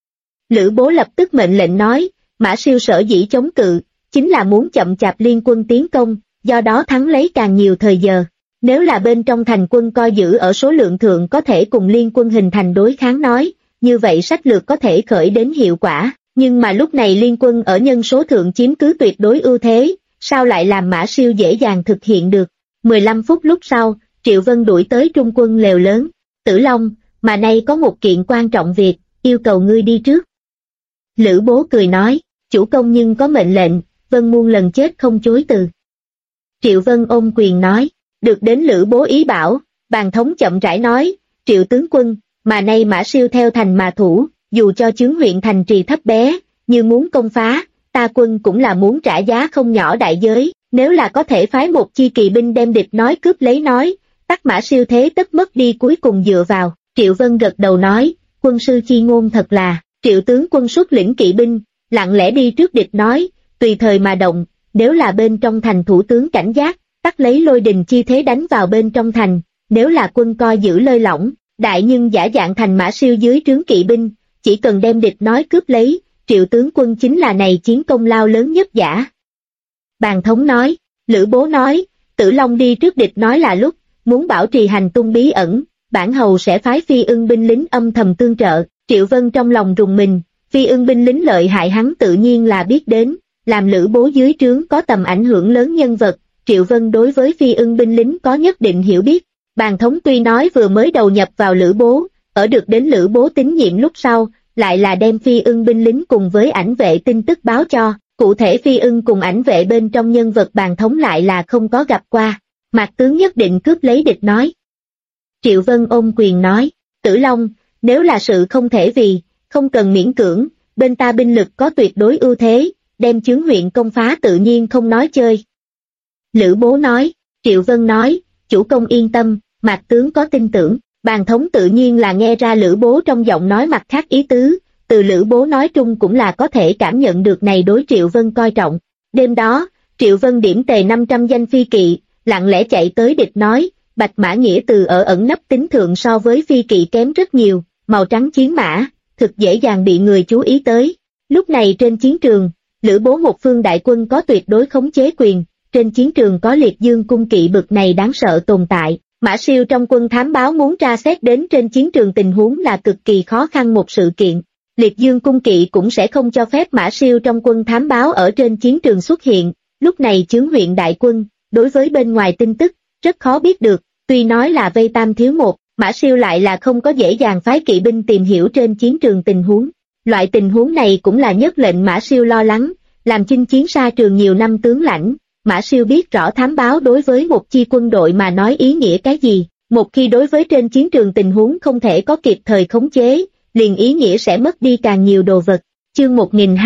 Lữ Bố lập tức mệnh lệnh nói, Mã Siêu sở dĩ chống cự, chính là muốn chậm chạp liên quân tiến công, do đó thắng lấy càng nhiều thời giờ. Nếu là bên trong thành quân coi giữ ở số lượng thượng có thể cùng liên quân hình thành đối kháng nói, như vậy sách lược có thể khởi đến hiệu quả, nhưng mà lúc này liên quân ở nhân số thượng chiếm cứ tuyệt đối ưu thế, sao lại làm Mã Siêu dễ dàng thực hiện được. 15 phút lúc sau, Triệu Vân đuổi tới trung quân lều lớn, Tử Long, mà nay có một kiện quan trọng việc, yêu cầu ngươi đi trước. Lữ Bố cười nói, chủ công nhưng có mệnh lệnh, Vân muôn lần chết không chối từ. Triệu Vân ôm quyền nói, được đến Lữ Bố ý bảo, Bàn Thống chậm rãi nói, Triệu tướng quân, mà nay Mã Siêu theo thành mà thủ, dù cho Chướng huyện thành trì thấp bé, như muốn công phá, ta quân cũng là muốn trả giá không nhỏ đại giới, nếu là có thể phái một chi kỳ binh đem địch nói cướp lấy nói, tắc Mã Siêu thế tất mất đi cuối cùng dựa vào. Triệu Vân gật đầu nói, quân sư chi ngôn thật là. Triệu tướng quân xuất lĩnh kỵ binh, lặng lẽ đi trước địch nói, tùy thời mà động, nếu là bên trong thành thủ tướng cảnh giác, tắc lấy lôi đình chi thế đánh vào bên trong thành, nếu là quân coi giữ lơi lỏng, đại nhưng giả dạng thành Mã Siêu dưới trướng kỵ binh, chỉ cần đem địch nói cướp lấy, Triệu tướng quân chính là này chiến công lao lớn nhất giả. Bàn Thống nói, Lữ Bố nói, Tử Long đi trước địch nói là lúc, muốn bảo trì hành tung bí ẩn, bản hầu sẽ phái Phi Ưng binh lính âm thầm tương trợ. Triệu Vân trong lòng rùng mình, Phi Ưng binh lính lợi hại hắn tự nhiên là biết đến, làm Lữ Bố dưới trướng có tầm ảnh hưởng lớn nhân vật, Triệu Vân đối với Phi Ưng binh lính có nhất định hiểu biết. Bàn Thống tuy nói vừa mới đầu nhập vào Lữ Bố, ở được đến Lữ Bố tín nhiệm lúc sau, lại là đem Phi Ưng binh lính cùng với ảnh vệ tin tức báo cho, cụ thể Phi Ưng cùng ảnh vệ bên trong nhân vật Bàn Thống lại là không có gặp qua. Mạc tướng nhất định cướp lấy địch nói. Triệu Vân ôm quyền nói, Tử Long, nếu là sự không thể vì, không cần miễn cưỡng, bên ta binh lực có tuyệt đối ưu thế, đem chướng huyện công phá tự nhiên không nói chơi. Lữ Bố nói, Triệu Vân nói, chủ công yên tâm, Mạc tướng có tin tưởng, bàn thống tự nhiên là nghe ra Lữ Bố trong giọng nói mặt khác ý tứ, từ Lữ Bố nói trung cũng là có thể cảm nhận được này đối Triệu Vân coi trọng. Đêm đó, Triệu Vân điểm tề 500 danh phi kỵ, lặng lẽ chạy tới địch nói, Bạch Mã Nghĩa từ ở ẩn nấp tính thượng so với phi kỵ kém rất nhiều, màu trắng chiến mã, thực dễ dàng bị người chú ý tới. Lúc này trên chiến trường, Lữ Bố một phương đại quân có tuyệt đối khống chế quyền, trên chiến trường có Liệt Dương cung kỵ bực này đáng sợ tồn tại. Mã Siêu trong quân thám báo muốn tra xét đến trên chiến trường tình huống là cực kỳ khó khăn một sự kiện. Liệt Dương cung kỵ cũng sẽ không cho phép Mã Siêu trong quân thám báo ở trên chiến trường xuất hiện. Lúc này chướng huyện đại quân, đối với bên ngoài tin tức, rất khó biết được, tuy nói là vây tam thiếu một, Mã Siêu lại là không có dễ dàng phái kỵ binh tìm hiểu trên chiến trường tình huống. Loại tình huống này cũng là nhất lệnh Mã Siêu lo lắng, làm chinh chiến xa trường nhiều năm tướng lãnh. Mã Siêu biết rõ thám báo đối với một chi quân đội mà nói ý nghĩa cái gì, một khi đối với trên chiến trường tình huống không thể có kịp thời khống chế, liền ý nghĩa sẽ mất đi càng nhiều đồ vật. Chương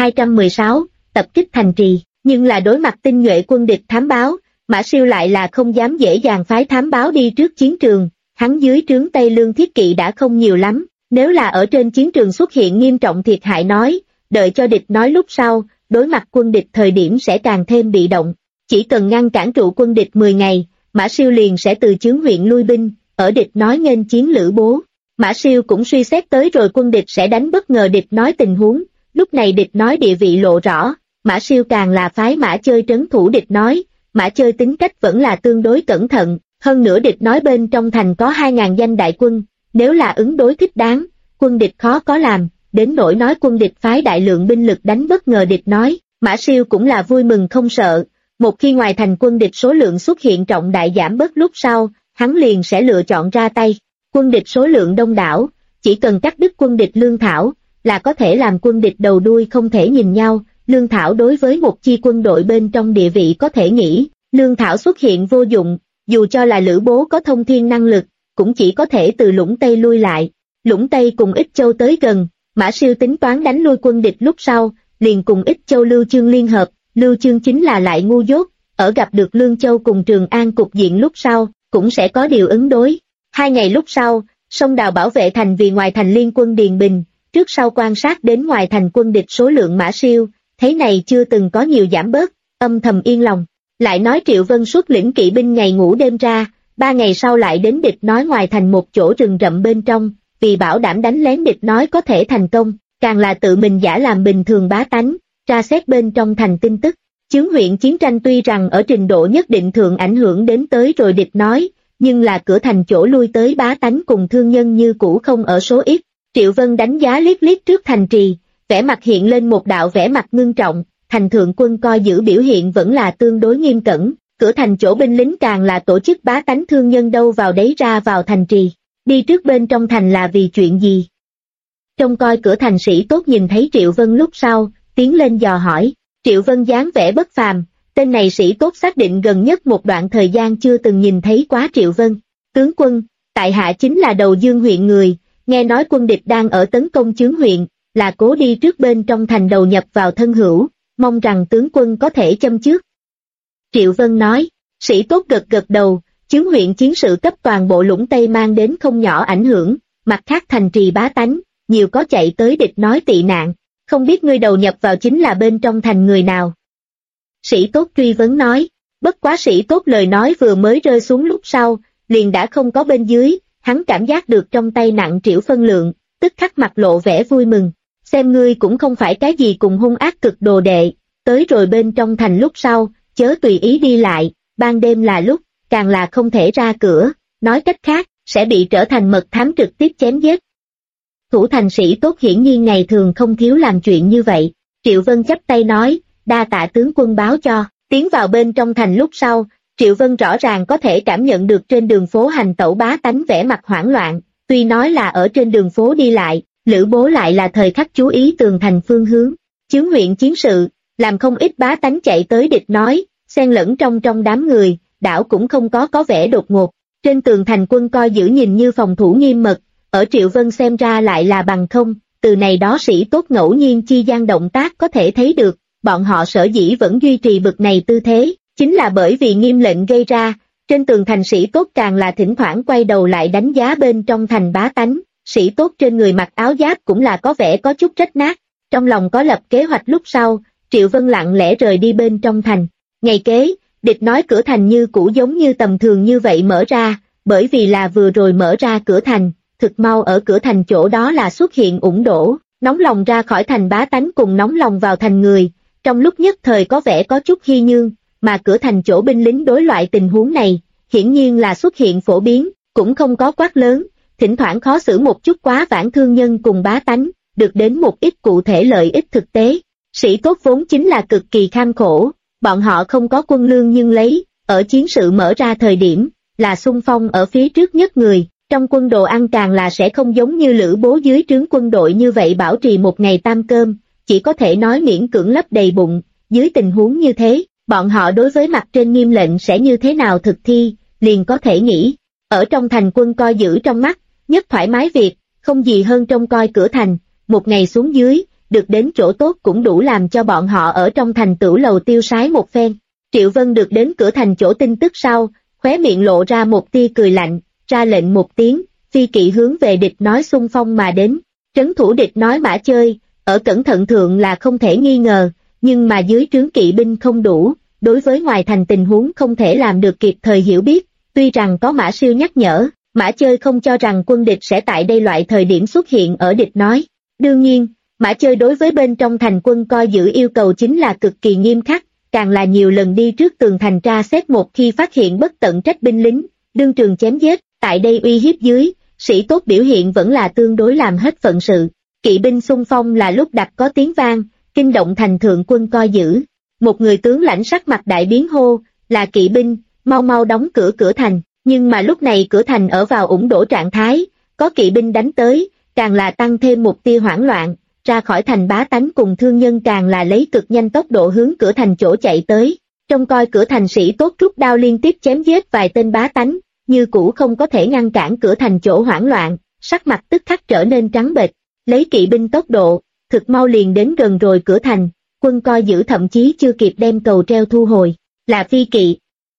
1216, tập kích thành trì, nhưng là đối mặt tinh nhuệ quân địch thám báo, Mã Siêu lại là không dám dễ dàng phái thám báo đi trước chiến trường, hắn dưới trướng Tây Lương thiết kỵ đã không nhiều lắm, nếu là ở trên chiến trường xuất hiện nghiêm trọng thiệt hại nói, đợi cho địch nói lúc sau, đối mặt quân địch thời điểm sẽ càng thêm bị động. Chỉ cần ngăn cản trụ quân địch 10 ngày, Mã Siêu liền sẽ từ chướng huyện lui binh, ở địch nói nghênh chiến Lữ Bố. Mã Siêu cũng suy xét tới rồi quân địch sẽ đánh bất ngờ địch nói tình huống, lúc này địch nói địa vị lộ rõ, Mã Siêu càng là phái Mã Chơi trấn thủ địch nói, Mã Chơi tính cách vẫn là tương đối cẩn thận, hơn nữa địch nói bên trong thành có 2.000 danh đại quân, nếu là ứng đối thích đáng, quân địch khó có làm, đến nỗi nói quân địch phái đại lượng binh lực đánh bất ngờ địch nói, Mã Siêu cũng là vui mừng không sợ. Một khi ngoài thành quân địch số lượng xuất hiện trọng đại giảm bớt lúc sau, hắn liền sẽ lựa chọn ra tay. Quân địch số lượng đông đảo, chỉ cần cắt đứt quân địch lương thảo, là có thể làm quân địch đầu đuôi không thể nhìn nhau. Lương thảo đối với một chi quân đội bên trong địa vị có thể nghĩ, lương thảo xuất hiện vô dụng, dù cho là Lữ Bố có thông thiên năng lực, cũng chỉ có thể từ Lũng Tây lui lại. Lũng Tây cùng Ích Châu tới gần, Mã Siêu tính toán đánh lui quân địch lúc sau, liền cùng Ích Châu Lưu Chương liên hợp. Lưu Chương chính là lại ngu dốt, ở gặp được Lương Châu cùng Trường An cục diện lúc sau, cũng sẽ có điều ứng đối. 2 ngày lúc sau, sông Đào bảo vệ thành vì ngoài thành liên quân Điền Bình, trước sau quan sát đến ngoài thành quân địch số lượng Mã Siêu, thấy này chưa từng có nhiều giảm bớt, âm thầm yên lòng. Lại nói Triệu Vân xuất lĩnh kỵ binh ngày ngủ đêm ra, 3 ngày sau lại đến địch nói ngoài thành một chỗ rừng rậm bên trong, vì bảo đảm đánh lén địch nói có thể thành công, càng là tự mình giả làm bình thường bá tánh. Tra xét bên trong thành tin tức, chướng huyện chiến tranh tuy rằng ở trình độ nhất định thượng ảnh hưởng đến tới rồi địch nói, nhưng là cửa thành chỗ lui tới bá tánh cùng thương nhân như cũ không ở số ít. Triệu Vân đánh giá liếc liếc trước thành trì, vẻ mặt hiện lên một đạo vẻ mặt ngưng trọng, thành thượng quân coi giữ biểu hiện vẫn là tương đối nghiêm cẩn, cửa thành chỗ binh lính càng là tổ chức bá tánh thương nhân đâu vào đấy ra vào thành trì, đi trước bên trong thành là vì chuyện gì? Trông coi cửa thành sĩ tốt nhìn thấy Triệu Vân lúc sau, tiến lên dò hỏi. Triệu Vân dáng vẻ bất phàm, tên này sĩ tốt xác định gần nhất một đoạn thời gian chưa từng nhìn thấy quá Triệu Vân. Tướng quân, tại hạ chính là Đầu Dương huyện người, nghe nói quân địch đang ở tấn công chướng huyện, là cố đi trước bên trong thành đầu nhập vào thân hữu, mong rằng tướng quân có thể châm trước. Triệu Vân nói, sĩ tốt gật gật đầu, chướng huyện chiến sự cấp toàn bộ Lũng Tây mang đến không nhỏ ảnh hưởng, mặt khác thành trì bá tánh, nhiều có chạy tới địch nói tị nạn. Không biết ngươi đầu nhập vào chính là bên trong thành người nào? Sĩ tốt truy vấn nói, bất quá sĩ tốt lời nói vừa mới rơi xuống lúc sau, liền đã không có bên dưới, hắn cảm giác được trong tay nặng trĩu phân lượng, tức khắc mặt lộ vẻ vui mừng, xem ngươi cũng không phải cái gì cùng hung ác cực đồ đệ, tới rồi bên trong thành lúc sau, chớ tùy ý đi lại, ban đêm là lúc, càng là không thể ra cửa, nói cách khác, sẽ bị trở thành mật thám trực tiếp chém giết. Thủ thành sĩ tốt hiển nhiên ngày thường không thiếu làm chuyện như vậy, Triệu Vân chắp tay nói, đa tạ tướng quân báo cho, tiến vào bên trong thành lúc sau, Triệu Vân rõ ràng có thể cảm nhận được trên đường phố hành tẩu bá tánh vẻ mặt hoảng loạn, tuy nói là ở trên đường phố đi lại, Lữ Bố lại là thời khắc chú ý tường thành phương hướng, chướng huyện chiến sự, làm không ít bá tánh chạy tới địch nói, xen lẫn trong đám người, đảo cũng không có vẻ đột ngột. Trên tường thành quân coi giữ nhìn như phòng thủ nghiêm mật, ở Triệu Vân xem ra lại là bằng không, từ này đó sĩ tốt ngẫu nhiên chi gian động tác có thể thấy được, bọn họ sở dĩ vẫn duy trì bực này tư thế, chính là bởi vì nghiêm lệnh gây ra. Trên tường thành sĩ tốt càng là thỉnh thoảng quay đầu lại đánh giá bên trong thành bá tánh, sĩ tốt trên người mặc áo giáp cũng là có vẻ có chút rách nát. Trong lòng có lập kế hoạch lúc sau, Triệu Vân lặng lẽ rời đi bên trong thành. Ngày kế, địch nói cửa thành như cũ giống như tầm thường như vậy mở ra, bởi vì là vừa rồi mở ra cửa thành, thực mau ở cửa thành chỗ đó là xuất hiện ủng đổ, nóng lòng ra khỏi thành bá tánh cùng nóng lòng vào thành người, trong lúc nhất thời có vẻ có chút hy nhương, mà cửa thành chỗ binh lính đối loại tình huống này, hiển nhiên là xuất hiện phổ biến, cũng không có quát lớn, thỉnh thoảng khó xử một chút quá vãng thương nhân cùng bá tánh, được đến một ít cụ thể lợi ích thực tế. Sĩ tốt vốn chính là cực kỳ kham khổ, bọn họ không có quân lương nhưng lấy, ở chiến sự mở ra thời điểm, là xung phong ở phía trước nhất người, trong quân đồ ăn càng là sẽ không giống như lữ bố dưới trướng quân đội như vậy bảo trì một ngày tam cơm, chỉ có thể nói miễn cưỡng lấp đầy bụng, dưới tình huống như thế, bọn họ đối với mặt trên nghiêm lệnh sẽ như thế nào thực thi, liền có thể nghĩ, ở trong thành quân coi giữ trong mắt, nhất thoải mái việc, không gì hơn trông coi cửa thành, một ngày xuống dưới, được đến chỗ tốt cũng đủ làm cho bọn họ ở trong thành tửu lầu tiêu sái một phen. Triệu Vân được đến cửa thành chỗ tin tức sau, khóe miệng lộ ra một tia cười lạnh, ra lệnh một tiếng, phi kỵ hướng về địch nói xung phong mà đến. Trấn thủ địch nói mã chơi, ở cẩn thận thượng là không thể nghi ngờ, nhưng mà dưới trướng kỵ binh không đủ, đối với ngoài thành tình huống không thể làm được kịp thời hiểu biết, tuy rằng có mã siêu nhắc nhở, mã chơi không cho rằng quân địch sẽ tại đây loại thời điểm xuất hiện ở địch nói. Đương nhiên, mã chơi đối với bên trong thành quân coi giữ yêu cầu chính là cực kỳ nghiêm khắc, càng là nhiều lần đi trước tường thành tra xét một khi phát hiện bất tận trách binh lính, đương trường chém giết, tại đây uy hiếp dưới, sĩ tốt biểu hiện vẫn là tương đối làm hết phận sự. Kỵ binh xung phong là lúc đặt có tiếng vang, kinh động thành thượng quân coi giữ. Một người tướng lãnh sắc mặt đại biến hô, là kỵ binh, mau mau đóng cửa thành, nhưng mà lúc này cửa thành ở vào ủng đổ trạng thái, có kỵ binh đánh tới, càng là tăng thêm một tia hoảng loạn, ra khỏi thành bá tánh cùng thương nhân càng là lấy cực nhanh tốc độ hướng cửa thành chỗ chạy tới. Trông coi cửa thành sĩ tốt rút đao liên tiếp chém giết vài tên bá tánh, như cũ không có thể ngăn cản cửa thành chỗ hoảng loạn, sắc mặt tức khắc trở nên trắng bệch, lấy kỵ binh tốc độ, thực mau liền đến gần rồi cửa thành, quân coi giữ thậm chí chưa kịp đem cầu treo thu hồi, là phi kỵ.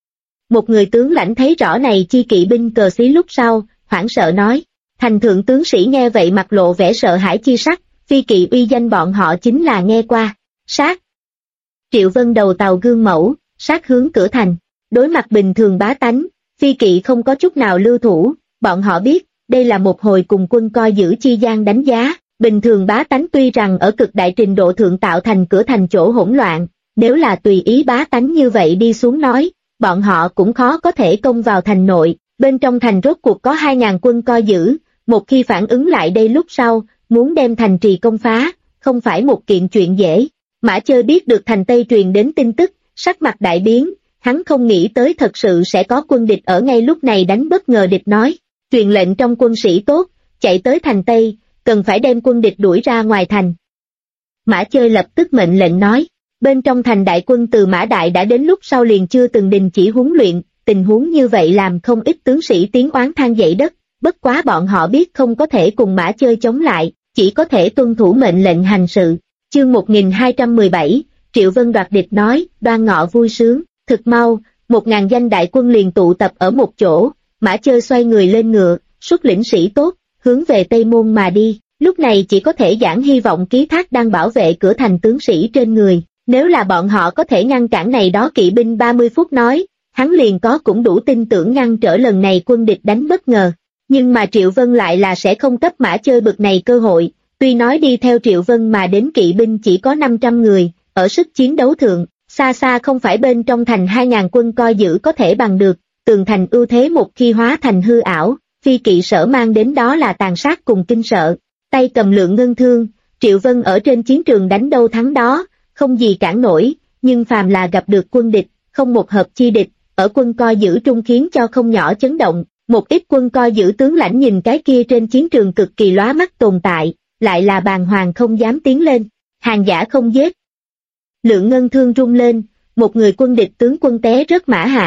Một người tướng lãnh thấy rõ này chi kỵ binh cờ xí lúc sau, hoảng sợ nói, thành thượng tướng sĩ nghe vậy mặt lộ vẻ sợ hãi chi sắc, phi kỵ uy danh bọn họ chính là nghe qua, sát. Triệu Vân đầu tàu gương mẫu, sát hướng cửa thành, đối mặt bình thường bá tánh, phi kỵ không có chút nào lưu thủ, bọn họ biết, đây là một hồi cùng quân coi giữ chi gian đánh giá, bình thường bá tánh tuy rằng ở cực đại trình độ thượng tạo thành cửa thành chỗ hỗn loạn, nếu là tùy ý bá tánh như vậy đi xuống nói, bọn họ cũng khó có thể công vào thành nội, bên trong thành rốt cuộc có 2.000 quân coi giữ, một khi phản ứng lại đây lúc sau, muốn đem thành trì công phá, không phải một kiện chuyện dễ. Mã Chơi biết được thành Tây truyền đến tin tức, sắc mặt đại biến, hắn không nghĩ tới thật sự sẽ có quân địch ở ngay lúc này đánh bất ngờ địch nói, truyền lệnh trong quân sĩ tốt, chạy tới thành Tây, cần phải đem quân địch đuổi ra ngoài thành. Mã Chơi lập tức mệnh lệnh nói, bên trong thành đại quân từ Mã Đại đã đến lúc sau liền chưa từng đình chỉ huấn luyện, tình huống như vậy làm không ít tướng sĩ tiếng oán than dậy đất, bất quá bọn họ biết không có thể cùng Mã Chơi chống lại, chỉ có thể tuân thủ mệnh lệnh hành sự. Chương 1217, Triệu Vân đoạt địch nói, đoan ngọ vui sướng, thực mau, 1.000 danh đại quân liền tụ tập ở một chỗ, Mã Chơi xoay người lên ngựa, xuất lĩnh sĩ tốt, hướng về Tây Môn mà đi, lúc này chỉ có thể giảng hy vọng ký thác đang bảo vệ cửa thành tướng sĩ trên người, nếu là bọn họ có thể ngăn cản này đó kỵ binh 30 phút nói, hắn liền có cũng đủ tin tưởng ngăn trở lần này quân địch đánh bất ngờ, nhưng mà Triệu Vân lại là sẽ không cấp Mã Chơi bực này cơ hội. Tuy nói đi theo Triệu Vân mà đến kỵ binh chỉ có 500 người, ở sức chiến đấu thượng, xa xa không phải bên trong thành 2.000 quân coi giữ có thể bằng được, tường thành ưu thế một khi hóa thành hư ảo, phi kỵ sở mang đến đó là tàn sát cùng kinh sợ. Tay cầm lượng ngân thương, Triệu Vân ở trên chiến trường đánh đâu thắng đó, không gì cản nổi, nhưng phàm là gặp được quân địch, không một hợp chi địch, ở quân coi giữ trung khiến cho không nhỏ chấn động, một ít quân coi giữ tướng lãnh nhìn cái kia trên chiến trường cực kỳ lóa mắt tồn tại. Lại là bàng hoàng không dám tiến lên, hàng giả không giết. Lượng ngân thương rung lên, một người quân địch tướng quân té rớt mã hạ,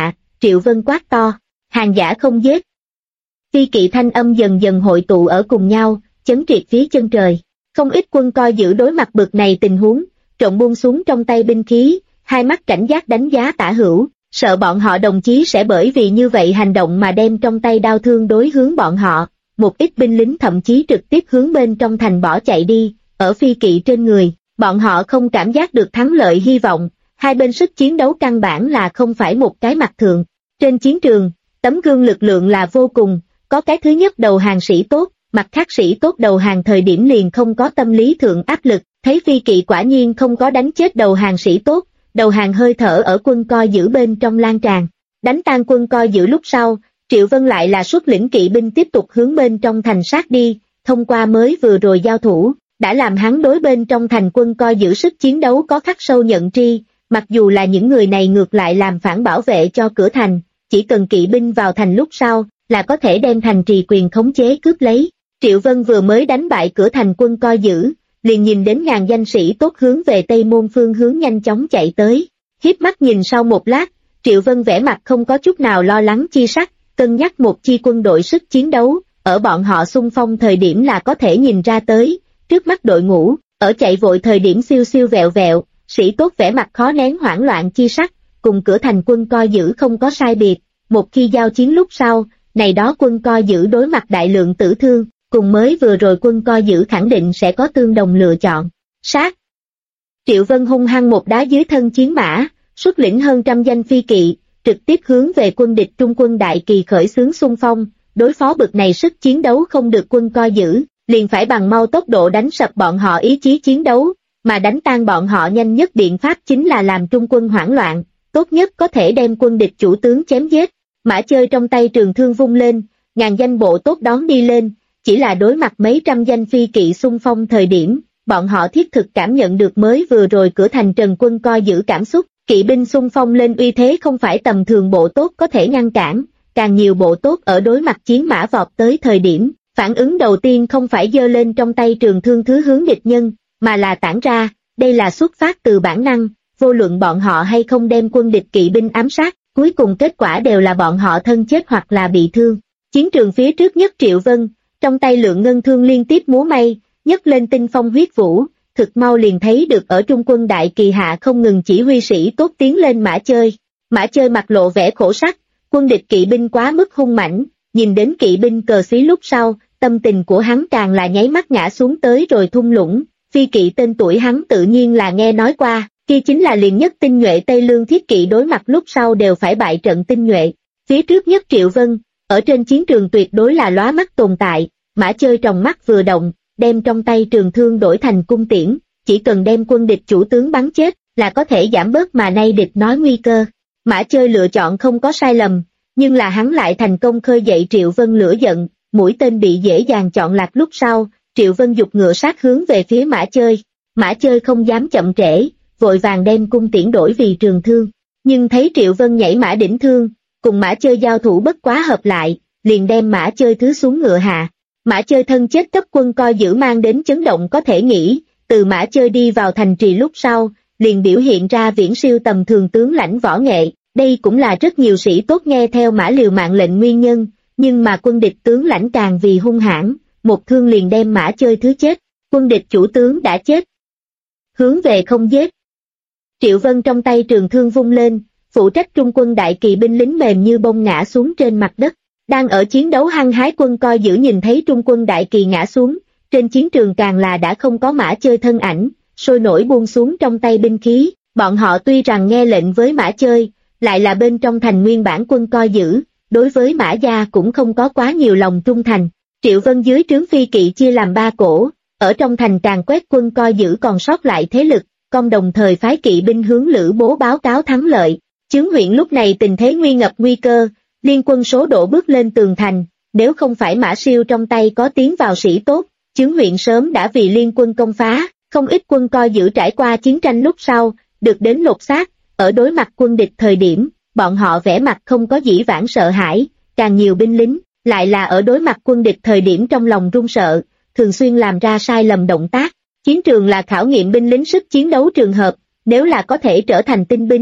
Triệu Vân quát to, hàng giả không giết. Phi kỵ thanh âm dần dần hội tụ ở cùng nhau, chấn triệt phía chân trời. Không ít quân coi giữ đối mặt bực này tình huống, trộn buông xuống trong tay binh khí, hai mắt cảnh giác đánh giá tả hữu, sợ bọn họ đồng chí sẽ bởi vì như vậy hành động mà đem trong tay đao thương đối hướng bọn họ. Một ít binh lính thậm chí trực tiếp hướng bên trong thành bỏ chạy đi, ở phi kỵ trên người, bọn họ không cảm giác được thắng lợi hy vọng, hai bên sức chiến đấu căn bản là không phải một cái mặt thượng. Trên chiến trường, tấm gương lực lượng là vô cùng, có cái thứ nhất đầu hàng sĩ tốt, mặt khác sĩ tốt đầu hàng thời điểm liền không có tâm lý thượng áp lực, thấy phi kỵ quả nhiên không có đánh chết đầu hàng sĩ tốt, đầu hàng hơi thở ở quân coi giữ bên trong lan tràn. Đánh tan quân coi giữ lúc sau, Triệu Vân lại là xuất lĩnh kỵ binh tiếp tục hướng bên trong thành sát đi, thông qua mới vừa rồi giao thủ, đã làm hắn đối bên trong thành quân coi giữ sức chiến đấu có khắc sâu nhận tri, mặc dù là những người này ngược lại làm phản bảo vệ cho cửa thành, chỉ cần kỵ binh vào thành lúc sau, là có thể đem thành trì quyền khống chế cướp lấy. Triệu Vân vừa mới đánh bại cửa thành quân coi giữ, liền nhìn đến ngàn danh sĩ tốt hướng về Tây Môn phương hướng nhanh chóng chạy tới. Hiếp mắt nhìn sau một lát, Triệu Vân vẻ mặt không có chút nào lo lắng chi sắc, cân nhắc một chi quân đội sức chiến đấu, ở bọn họ xung phong thời điểm là có thể nhìn ra tới, trước mắt đội ngũ, ở chạy vội thời điểm siêu siêu vẹo vẹo, sĩ tốt vẻ mặt khó nén hoảng loạn chi sắc, cùng cửa thành quân coi giữ không có sai biệt, một khi giao chiến lúc sau, này đó quân coi giữ đối mặt đại lượng tử thương, cùng mới vừa rồi quân coi giữ khẳng định sẽ có tương đồng lựa chọn. Sát. Triệu Vân hung hăng một đá dưới thân chiến mã, xuất lĩnh hơn trăm danh phi kỵ, trực tiếp hướng về quân địch trung quân đại kỳ khởi xướng xung phong, đối phó bực này sức chiến đấu không được quân coi giữ, liền phải bằng mau tốc độ đánh sập bọn họ ý chí chiến đấu, mà đánh tan bọn họ nhanh nhất biện pháp chính là làm trung quân hoảng loạn, tốt nhất có thể đem quân địch chủ tướng chém giết. Mã Chơi trong tay trường thương vung lên, ngàn danh bộ tốt đón đi lên, chỉ là đối mặt mấy trăm danh phi kỵ xung phong thời điểm, bọn họ thiết thực cảm nhận được mới vừa rồi cửa thành Trần quân coi giữ cảm xúc, kỵ binh xung phong lên uy thế không phải tầm thường bộ tốt có thể ngăn cản, càng nhiều bộ tốt ở đối mặt chiến mã vọt tới thời điểm, phản ứng đầu tiên không phải giơ lên trong tay trường thương thứ hướng địch nhân, mà là tản ra, đây là xuất phát từ bản năng, vô luận bọn họ hay không đem quân địch kỵ binh ám sát, cuối cùng kết quả đều là bọn họ thân chết hoặc là bị thương. Chiến trường phía trước nhất Triệu Vân, trong tay lượng ngân thương liên tiếp múa may, nhấc lên tinh phong huyết vũ, thực mau liền thấy được ở trung quân đại kỳ hạ không ngừng chỉ huy sĩ tốt tiến lên Mã Chơi. Mã Chơi mặt lộ vẻ khổ sắc, quân địch kỵ binh quá mức hung mãnh, nhìn đến kỵ binh cờ xí lúc sau, tâm tình của hắn càng là nháy mắt ngã xuống tới rồi thung lũng. Phi kỵ tên tuổi hắn tự nhiên là nghe nói qua, kia chính là liền nhất tinh nhuệ Tây Lương thiết kỵ đối mặt lúc sau đều phải bại trận tinh nhuệ. Phía trước nhất Triệu Vân, ở trên chiến trường tuyệt đối là lóa mắt tồn tại, Mã Chơi trong mắt vừa động, đem trong tay trường thương đổi thành cung tiễn, chỉ cần đem quân địch chủ tướng bắn chết, là có thể giảm bớt mà nay địch nói nguy cơ. Mã Chơi lựa chọn không có sai lầm, nhưng là hắn lại thành công khơi dậy Triệu Vân lửa giận, mũi tên bị dễ dàng chọn lạc lúc sau, Triệu Vân giục ngựa sát hướng về phía Mã Chơi. Mã Chơi không dám chậm trễ, vội vàng đem cung tiễn đổi vì trường thương, nhưng thấy Triệu Vân nhảy mã đỉnh thương, cùng Mã Chơi giao thủ bất quá hợp lại, liền đem Mã Chơi thứ xuống ngựa hạ. Mã Chơi thân chết cấp quân coi giữ mang đến chấn động có thể nghĩ, từ Mã Chơi đi vào thành trì lúc sau, liền biểu hiện ra viễn siêu tầm thường tướng lãnh võ nghệ, đây cũng là rất nhiều sĩ tốt nghe theo Mã liều mạng lệnh nguyên nhân, nhưng mà quân địch tướng lãnh càng vì hung hãn, một thương liền đem Mã Chơi thứ chết, quân địch chủ tướng đã chết. Hướng về không giết. Triệu Vân trong tay trường thương vung lên, phụ trách trung quân đại kỳ binh lính mềm như bông ngã xuống trên mặt đất. Đang ở chiến đấu hăng hái quân coi giữ nhìn thấy trung quân đại kỳ ngã xuống, trên chiến trường càng là đã không có Mã Chơi thân ảnh, sôi nổi buông xuống trong tay binh khí. Bọn họ tuy rằng nghe lệnh với Mã Chơi, lại là bên trong thành nguyên bản quân coi giữ, đối với Mã gia cũng không có quá nhiều lòng trung thành. Triệu Vân dưới trướng phi kỵ chia làm 3 cổ, ở trong thành càn quét quân coi giữ còn sót lại thế lực, con đồng thời phái kỵ binh hướng Lữ Bố báo cáo thắng lợi. Chướng huyện lúc này tình thế nguy ngập nguy cơ, liên quân số độ bước lên tường thành, nếu không phải Mã Siêu trong tay có tiến vào sĩ tốt, Chướng huyện sớm đã vì liên quân công phá. Không ít quân coi giữ trải qua chiến tranh lúc sau, được đến lột xác, ở đối mặt quân địch thời điểm, bọn họ vẻ mặt không có dĩ vãng sợ hãi, càng nhiều binh lính, lại là ở đối mặt quân địch thời điểm trong lòng run sợ, thường xuyên làm ra sai lầm động tác. Chiến trường là khảo nghiệm binh lính sức chiến đấu trường hợp, nếu là có thể trở thành tinh binh,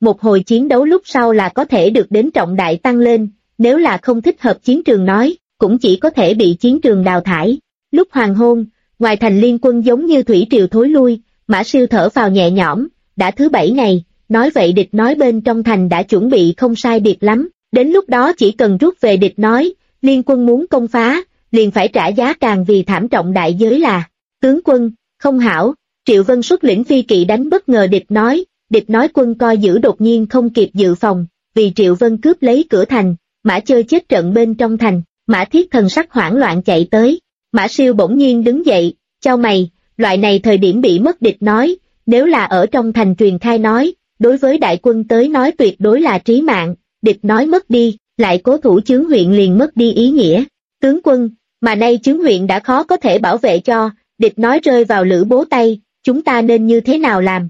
một hồi chiến đấu lúc sau là có thể được đến trọng đại tăng lên, nếu là không thích hợp chiến trường nói, cũng chỉ có thể bị chiến trường đào thải. Lúc hoàng hôn, ngoài thành liên quân giống như thủy triều thối lui, Mã Siêu thở vào nhẹ nhõm, đã thứ 7 ngày, nói vậy địch nói bên trong thành đã chuẩn bị không sai biệt lắm, đến lúc đó chỉ cần rút về địch nói, liên quân muốn công phá, liền phải trả giá càng vì thảm trọng đại giới là, tướng quân, không hảo, Triệu Vân xuất lĩnh phi kỵ đánh bất ngờ địch nói quân coi giữ đột nhiên không kịp dự phòng, vì Triệu Vân cướp lấy cửa thành, Mã Chơi chết trận bên trong thành, Mã Thiết thần sắc hoảng loạn chạy tới, Mã Siêu bỗng nhiên đứng dậy, chau mày, loại này thời điểm bị mất địch nói, nếu là ở trong thành truyền khai nói, đối với đại quân tới nói tuyệt đối là trí mạng, địch nói mất đi, lại cố thủ chướng huyện liền mất đi ý nghĩa, tướng quân, mà nay chướng huyện đã khó có thể bảo vệ cho, địch nói rơi vào Lữ Bố tay, chúng ta nên như thế nào làm?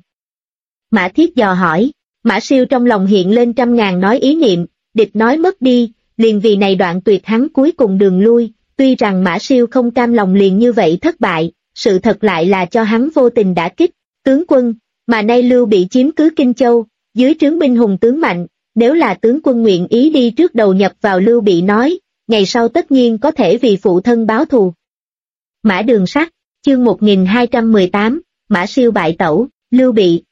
Mã Thiết dò hỏi, Mã Siêu trong lòng hiện lên trăm ngàn nói ý niệm, địch nói mất đi, liền vì này đoạn tuyệt hắn cuối cùng đường lui, tuy rằng Mã Siêu không cam lòng liền như vậy thất bại, sự thật lại là cho hắn vô tình đả kích, tướng quân, mà nay Lưu Bị chiếm cứ Kinh Châu, dưới trướng binh hùng tướng mạnh, nếu là tướng quân nguyện ý đi trước đầu nhập vào Lưu Bị nói, ngày sau tất nhiên có thể vì phụ thân báo thù. Mã Đường Sắt, chương 1218, Mã Siêu bại tẩu, Lưu Bị.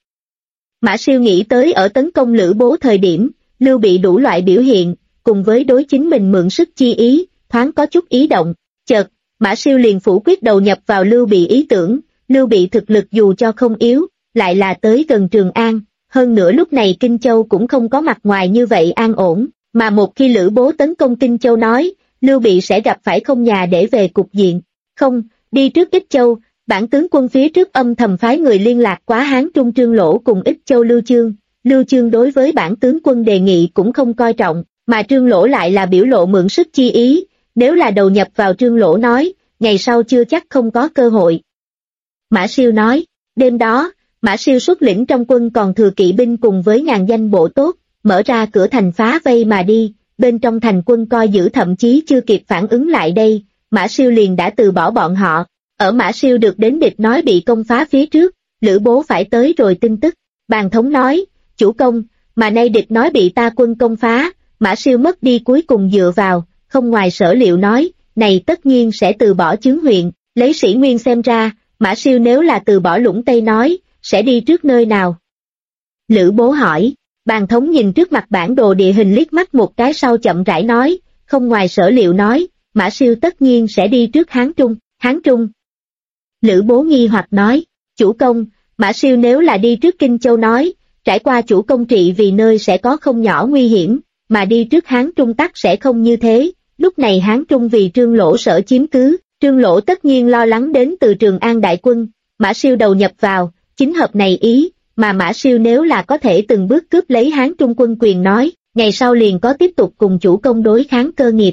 Mã Siêu nghĩ tới ở tấn công Lữ Bố thời điểm, Lưu Bị đủ loại biểu hiện, cùng với đối chính mình mượn sức chi ý, thoáng có chút ý động, chợt, Mã Siêu liền phủ quyết đầu nhập vào Lưu Bị ý tưởng, Lưu Bị thực lực dù cho không yếu, lại là tới gần Trường An, hơn nữa lúc này Kinh Châu cũng không có mặt ngoài như vậy an ổn, mà một khi Lữ Bố tấn công Kinh Châu nói, Lưu Bị sẽ gặp phải không nhà để về cục diện, không, đi trước Ích Châu, bản tướng quân phía trước âm thầm phái người liên lạc quá Hán Trung Trương Lỗ cùng Ích Châu Lưu Chương đối với bản tướng quân đề nghị cũng không coi trọng, mà Trương Lỗ lại là biểu lộ mượn sức chi ý, nếu là đầu nhập vào Trương Lỗ nói, ngày sau chưa chắc không có cơ hội. Mã Siêu nói, đêm đó, Mã Siêu xuất lĩnh trong quân còn thừa kỵ binh cùng với ngàn danh bộ tốt, mở ra cửa thành phá vây mà đi, bên trong thành quân coi giữ thậm chí chưa kịp phản ứng lại đây, Mã Siêu liền đã từ bỏ bọn họ. Ở Mã Siêu được đến địch nói bị công phá phía trước, Lữ Bố phải tới rồi tin tức, Bàn Thống nói, chủ công, mà nay địch nói bị ta quân công phá, Mã Siêu mất đi cuối cùng dựa vào, không ngoài sở liệu nói, này tất nhiên sẽ từ bỏ chướng huyện, lấy Sĩ Nguyên xem ra, Mã Siêu nếu là từ bỏ Lũng Tây nói, sẽ đi trước nơi nào? Lữ Bố hỏi, Bàn Thống nhìn trước mặt bản đồ địa hình liếc mắt một cái sau chậm rãi nói, không ngoài sở liệu nói, Mã Siêu tất nhiên sẽ đi trước Hán Trung. Lữ Bố nghi hoặc nói, chủ công, Mã Siêu nếu là đi trước Kinh Châu nói, trải qua chủ công trị vì nơi sẽ có không nhỏ nguy hiểm, mà đi trước Hán Trung tắc sẽ không như thế, lúc này Hán Trung vì Trương Lỗ sở chiếm cứ, Trương Lỗ tất nhiên lo lắng đến từ Trường An đại quân, Mã Siêu đầu nhập vào, chính hợp này ý, mà Mã Siêu nếu là có thể từng bước cướp lấy Hán Trung quân quyền nói, ngày sau liền có tiếp tục cùng chủ công đối kháng cơ nghiệp.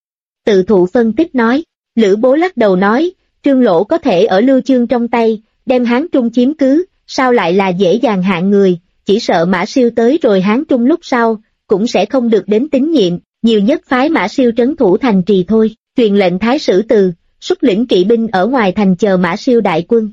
Tự thụ phân tích nói, Lữ Bố lắc đầu nói, Trương Lỗ có thể ở Lưu Chương trong tay, đem Hán Trung chiếm cứ, sao lại là dễ dàng hạng người, chỉ sợ Mã Siêu tới rồi Hán Trung lúc sau, cũng sẽ không được đến tín nhiệm, nhiều nhất phái Mã Siêu trấn thủ thành trì thôi, truyền lệnh Thái Sử Từ, xuất lĩnh kỵ binh ở ngoài thành chờ Mã Siêu đại quân.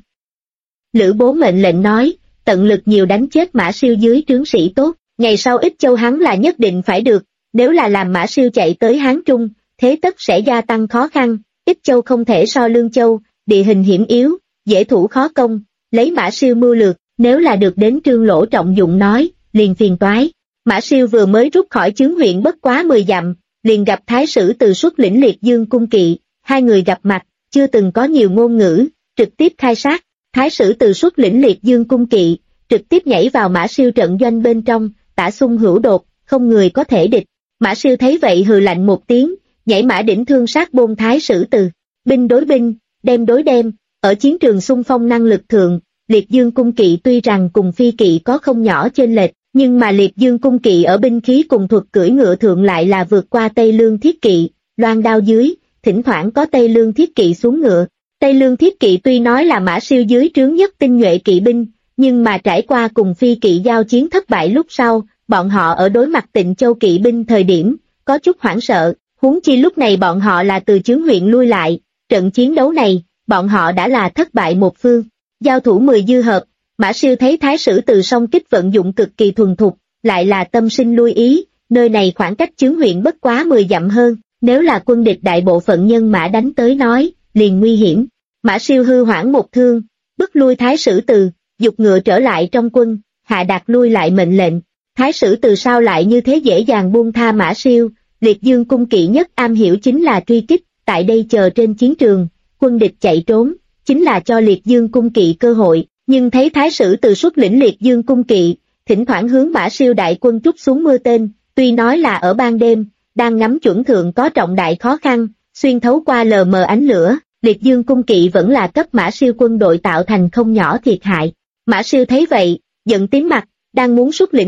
Lữ Bố mệnh lệnh nói, tận lực nhiều đánh chết Mã Siêu dưới trướng sĩ tốt, ngày sau Ích Châu hắn là nhất định phải được, nếu là làm Mã Siêu chạy tới Hán Trung, thế tất sẽ gia tăng khó khăn, Ích Châu không thể so Lương Châu, địa hình hiểm yếu, dễ thủ khó công, lấy Mã Siêu mưu lược, nếu là được đến Trương Lỗ trọng dụng nói, liền phiền toái. Mã Siêu vừa mới rút khỏi chướng huyện bất quá 10 dặm, liền gặp Thái Sử Từ xuất lĩnh Liệt Dương cung kỵ, hai người gặp mặt, chưa từng có nhiều ngôn ngữ, trực tiếp khai sát, Thái Sử Từ xuất lĩnh Liệt Dương cung kỵ, trực tiếp nhảy vào Mã Siêu trận doanh bên trong, tả xung hữu đột, không người có thể địch. Mã Siêu thấy vậy hừ lạnh một tiếng, nhảy mã đỉnh thương sát bôn Thái Sử Từ, binh đối binh, đem đối đem, ở chiến trường xung phong năng lực thượng, Liệt Dương cung kỵ tuy rằng cùng phi kỵ có không nhỏ chênh lệch, nhưng mà Liệt Dương cung kỵ ở binh khí cùng thuật cưỡi ngựa thượng lại là vượt qua Tây Lương thiết kỵ, loan đao dưới, thỉnh thoảng có Tây Lương thiết kỵ xuống ngựa. Tây Lương thiết kỵ tuy nói là Mã Siêu dưới trướng nhất tinh nhuệ kỵ binh, nhưng mà trải qua cùng phi kỵ giao chiến thất bại lúc sau, bọn họ ở đối mặt Tịnh Châu kỵ binh thời điểm, có chút hoảng sợ, huống chi lúc này bọn họ là từ chướng huyện lui lại, trận chiến đấu này, bọn họ đã là thất bại một phương. Giao thủ 10 dư hợp, Mã Siêu thấy Thái Sử Từ song kích vận dụng cực kỳ thuần thục, lại là tâm sinh lui ý, nơi này khoảng cách chướng huyện bất quá 10 dặm hơn, nếu là quân địch đại bộ phận nhân mã đánh tới nói, liền nguy hiểm. Mã Siêu hư hoảng một thương, bức lui Thái Sử Từ, dục ngựa trở lại trong quân, hạ đạt lui lại mệnh lệnh. Thái Sử Từ sao lại như thế dễ dàng buông tha Mã Siêu, Liệt Dương cung kỵ nhất am hiểu chính là truy kích, tại đây chờ trên chiến trường, quân địch chạy trốn, chính là cho Liệt Dương cung kỵ cơ hội, nhưng thấy Thái Sử Từ xuất lĩnh Liệt Dương cung kỵ, thỉnh thoảng hướng Mã Siêu đại quân trút xuống mưa tên, tuy nói là ở ban đêm, đang ngắm chuẩn thượng có trọng đại khó khăn, xuyên thấu qua lờ mờ ánh lửa, Liệt Dương cung kỵ vẫn là cấp Mã Siêu quân đội tạo thành không nhỏ thiệt hại. Mã Siêu thấy vậy, giận tím mặt, đang muốn xuất lĩnh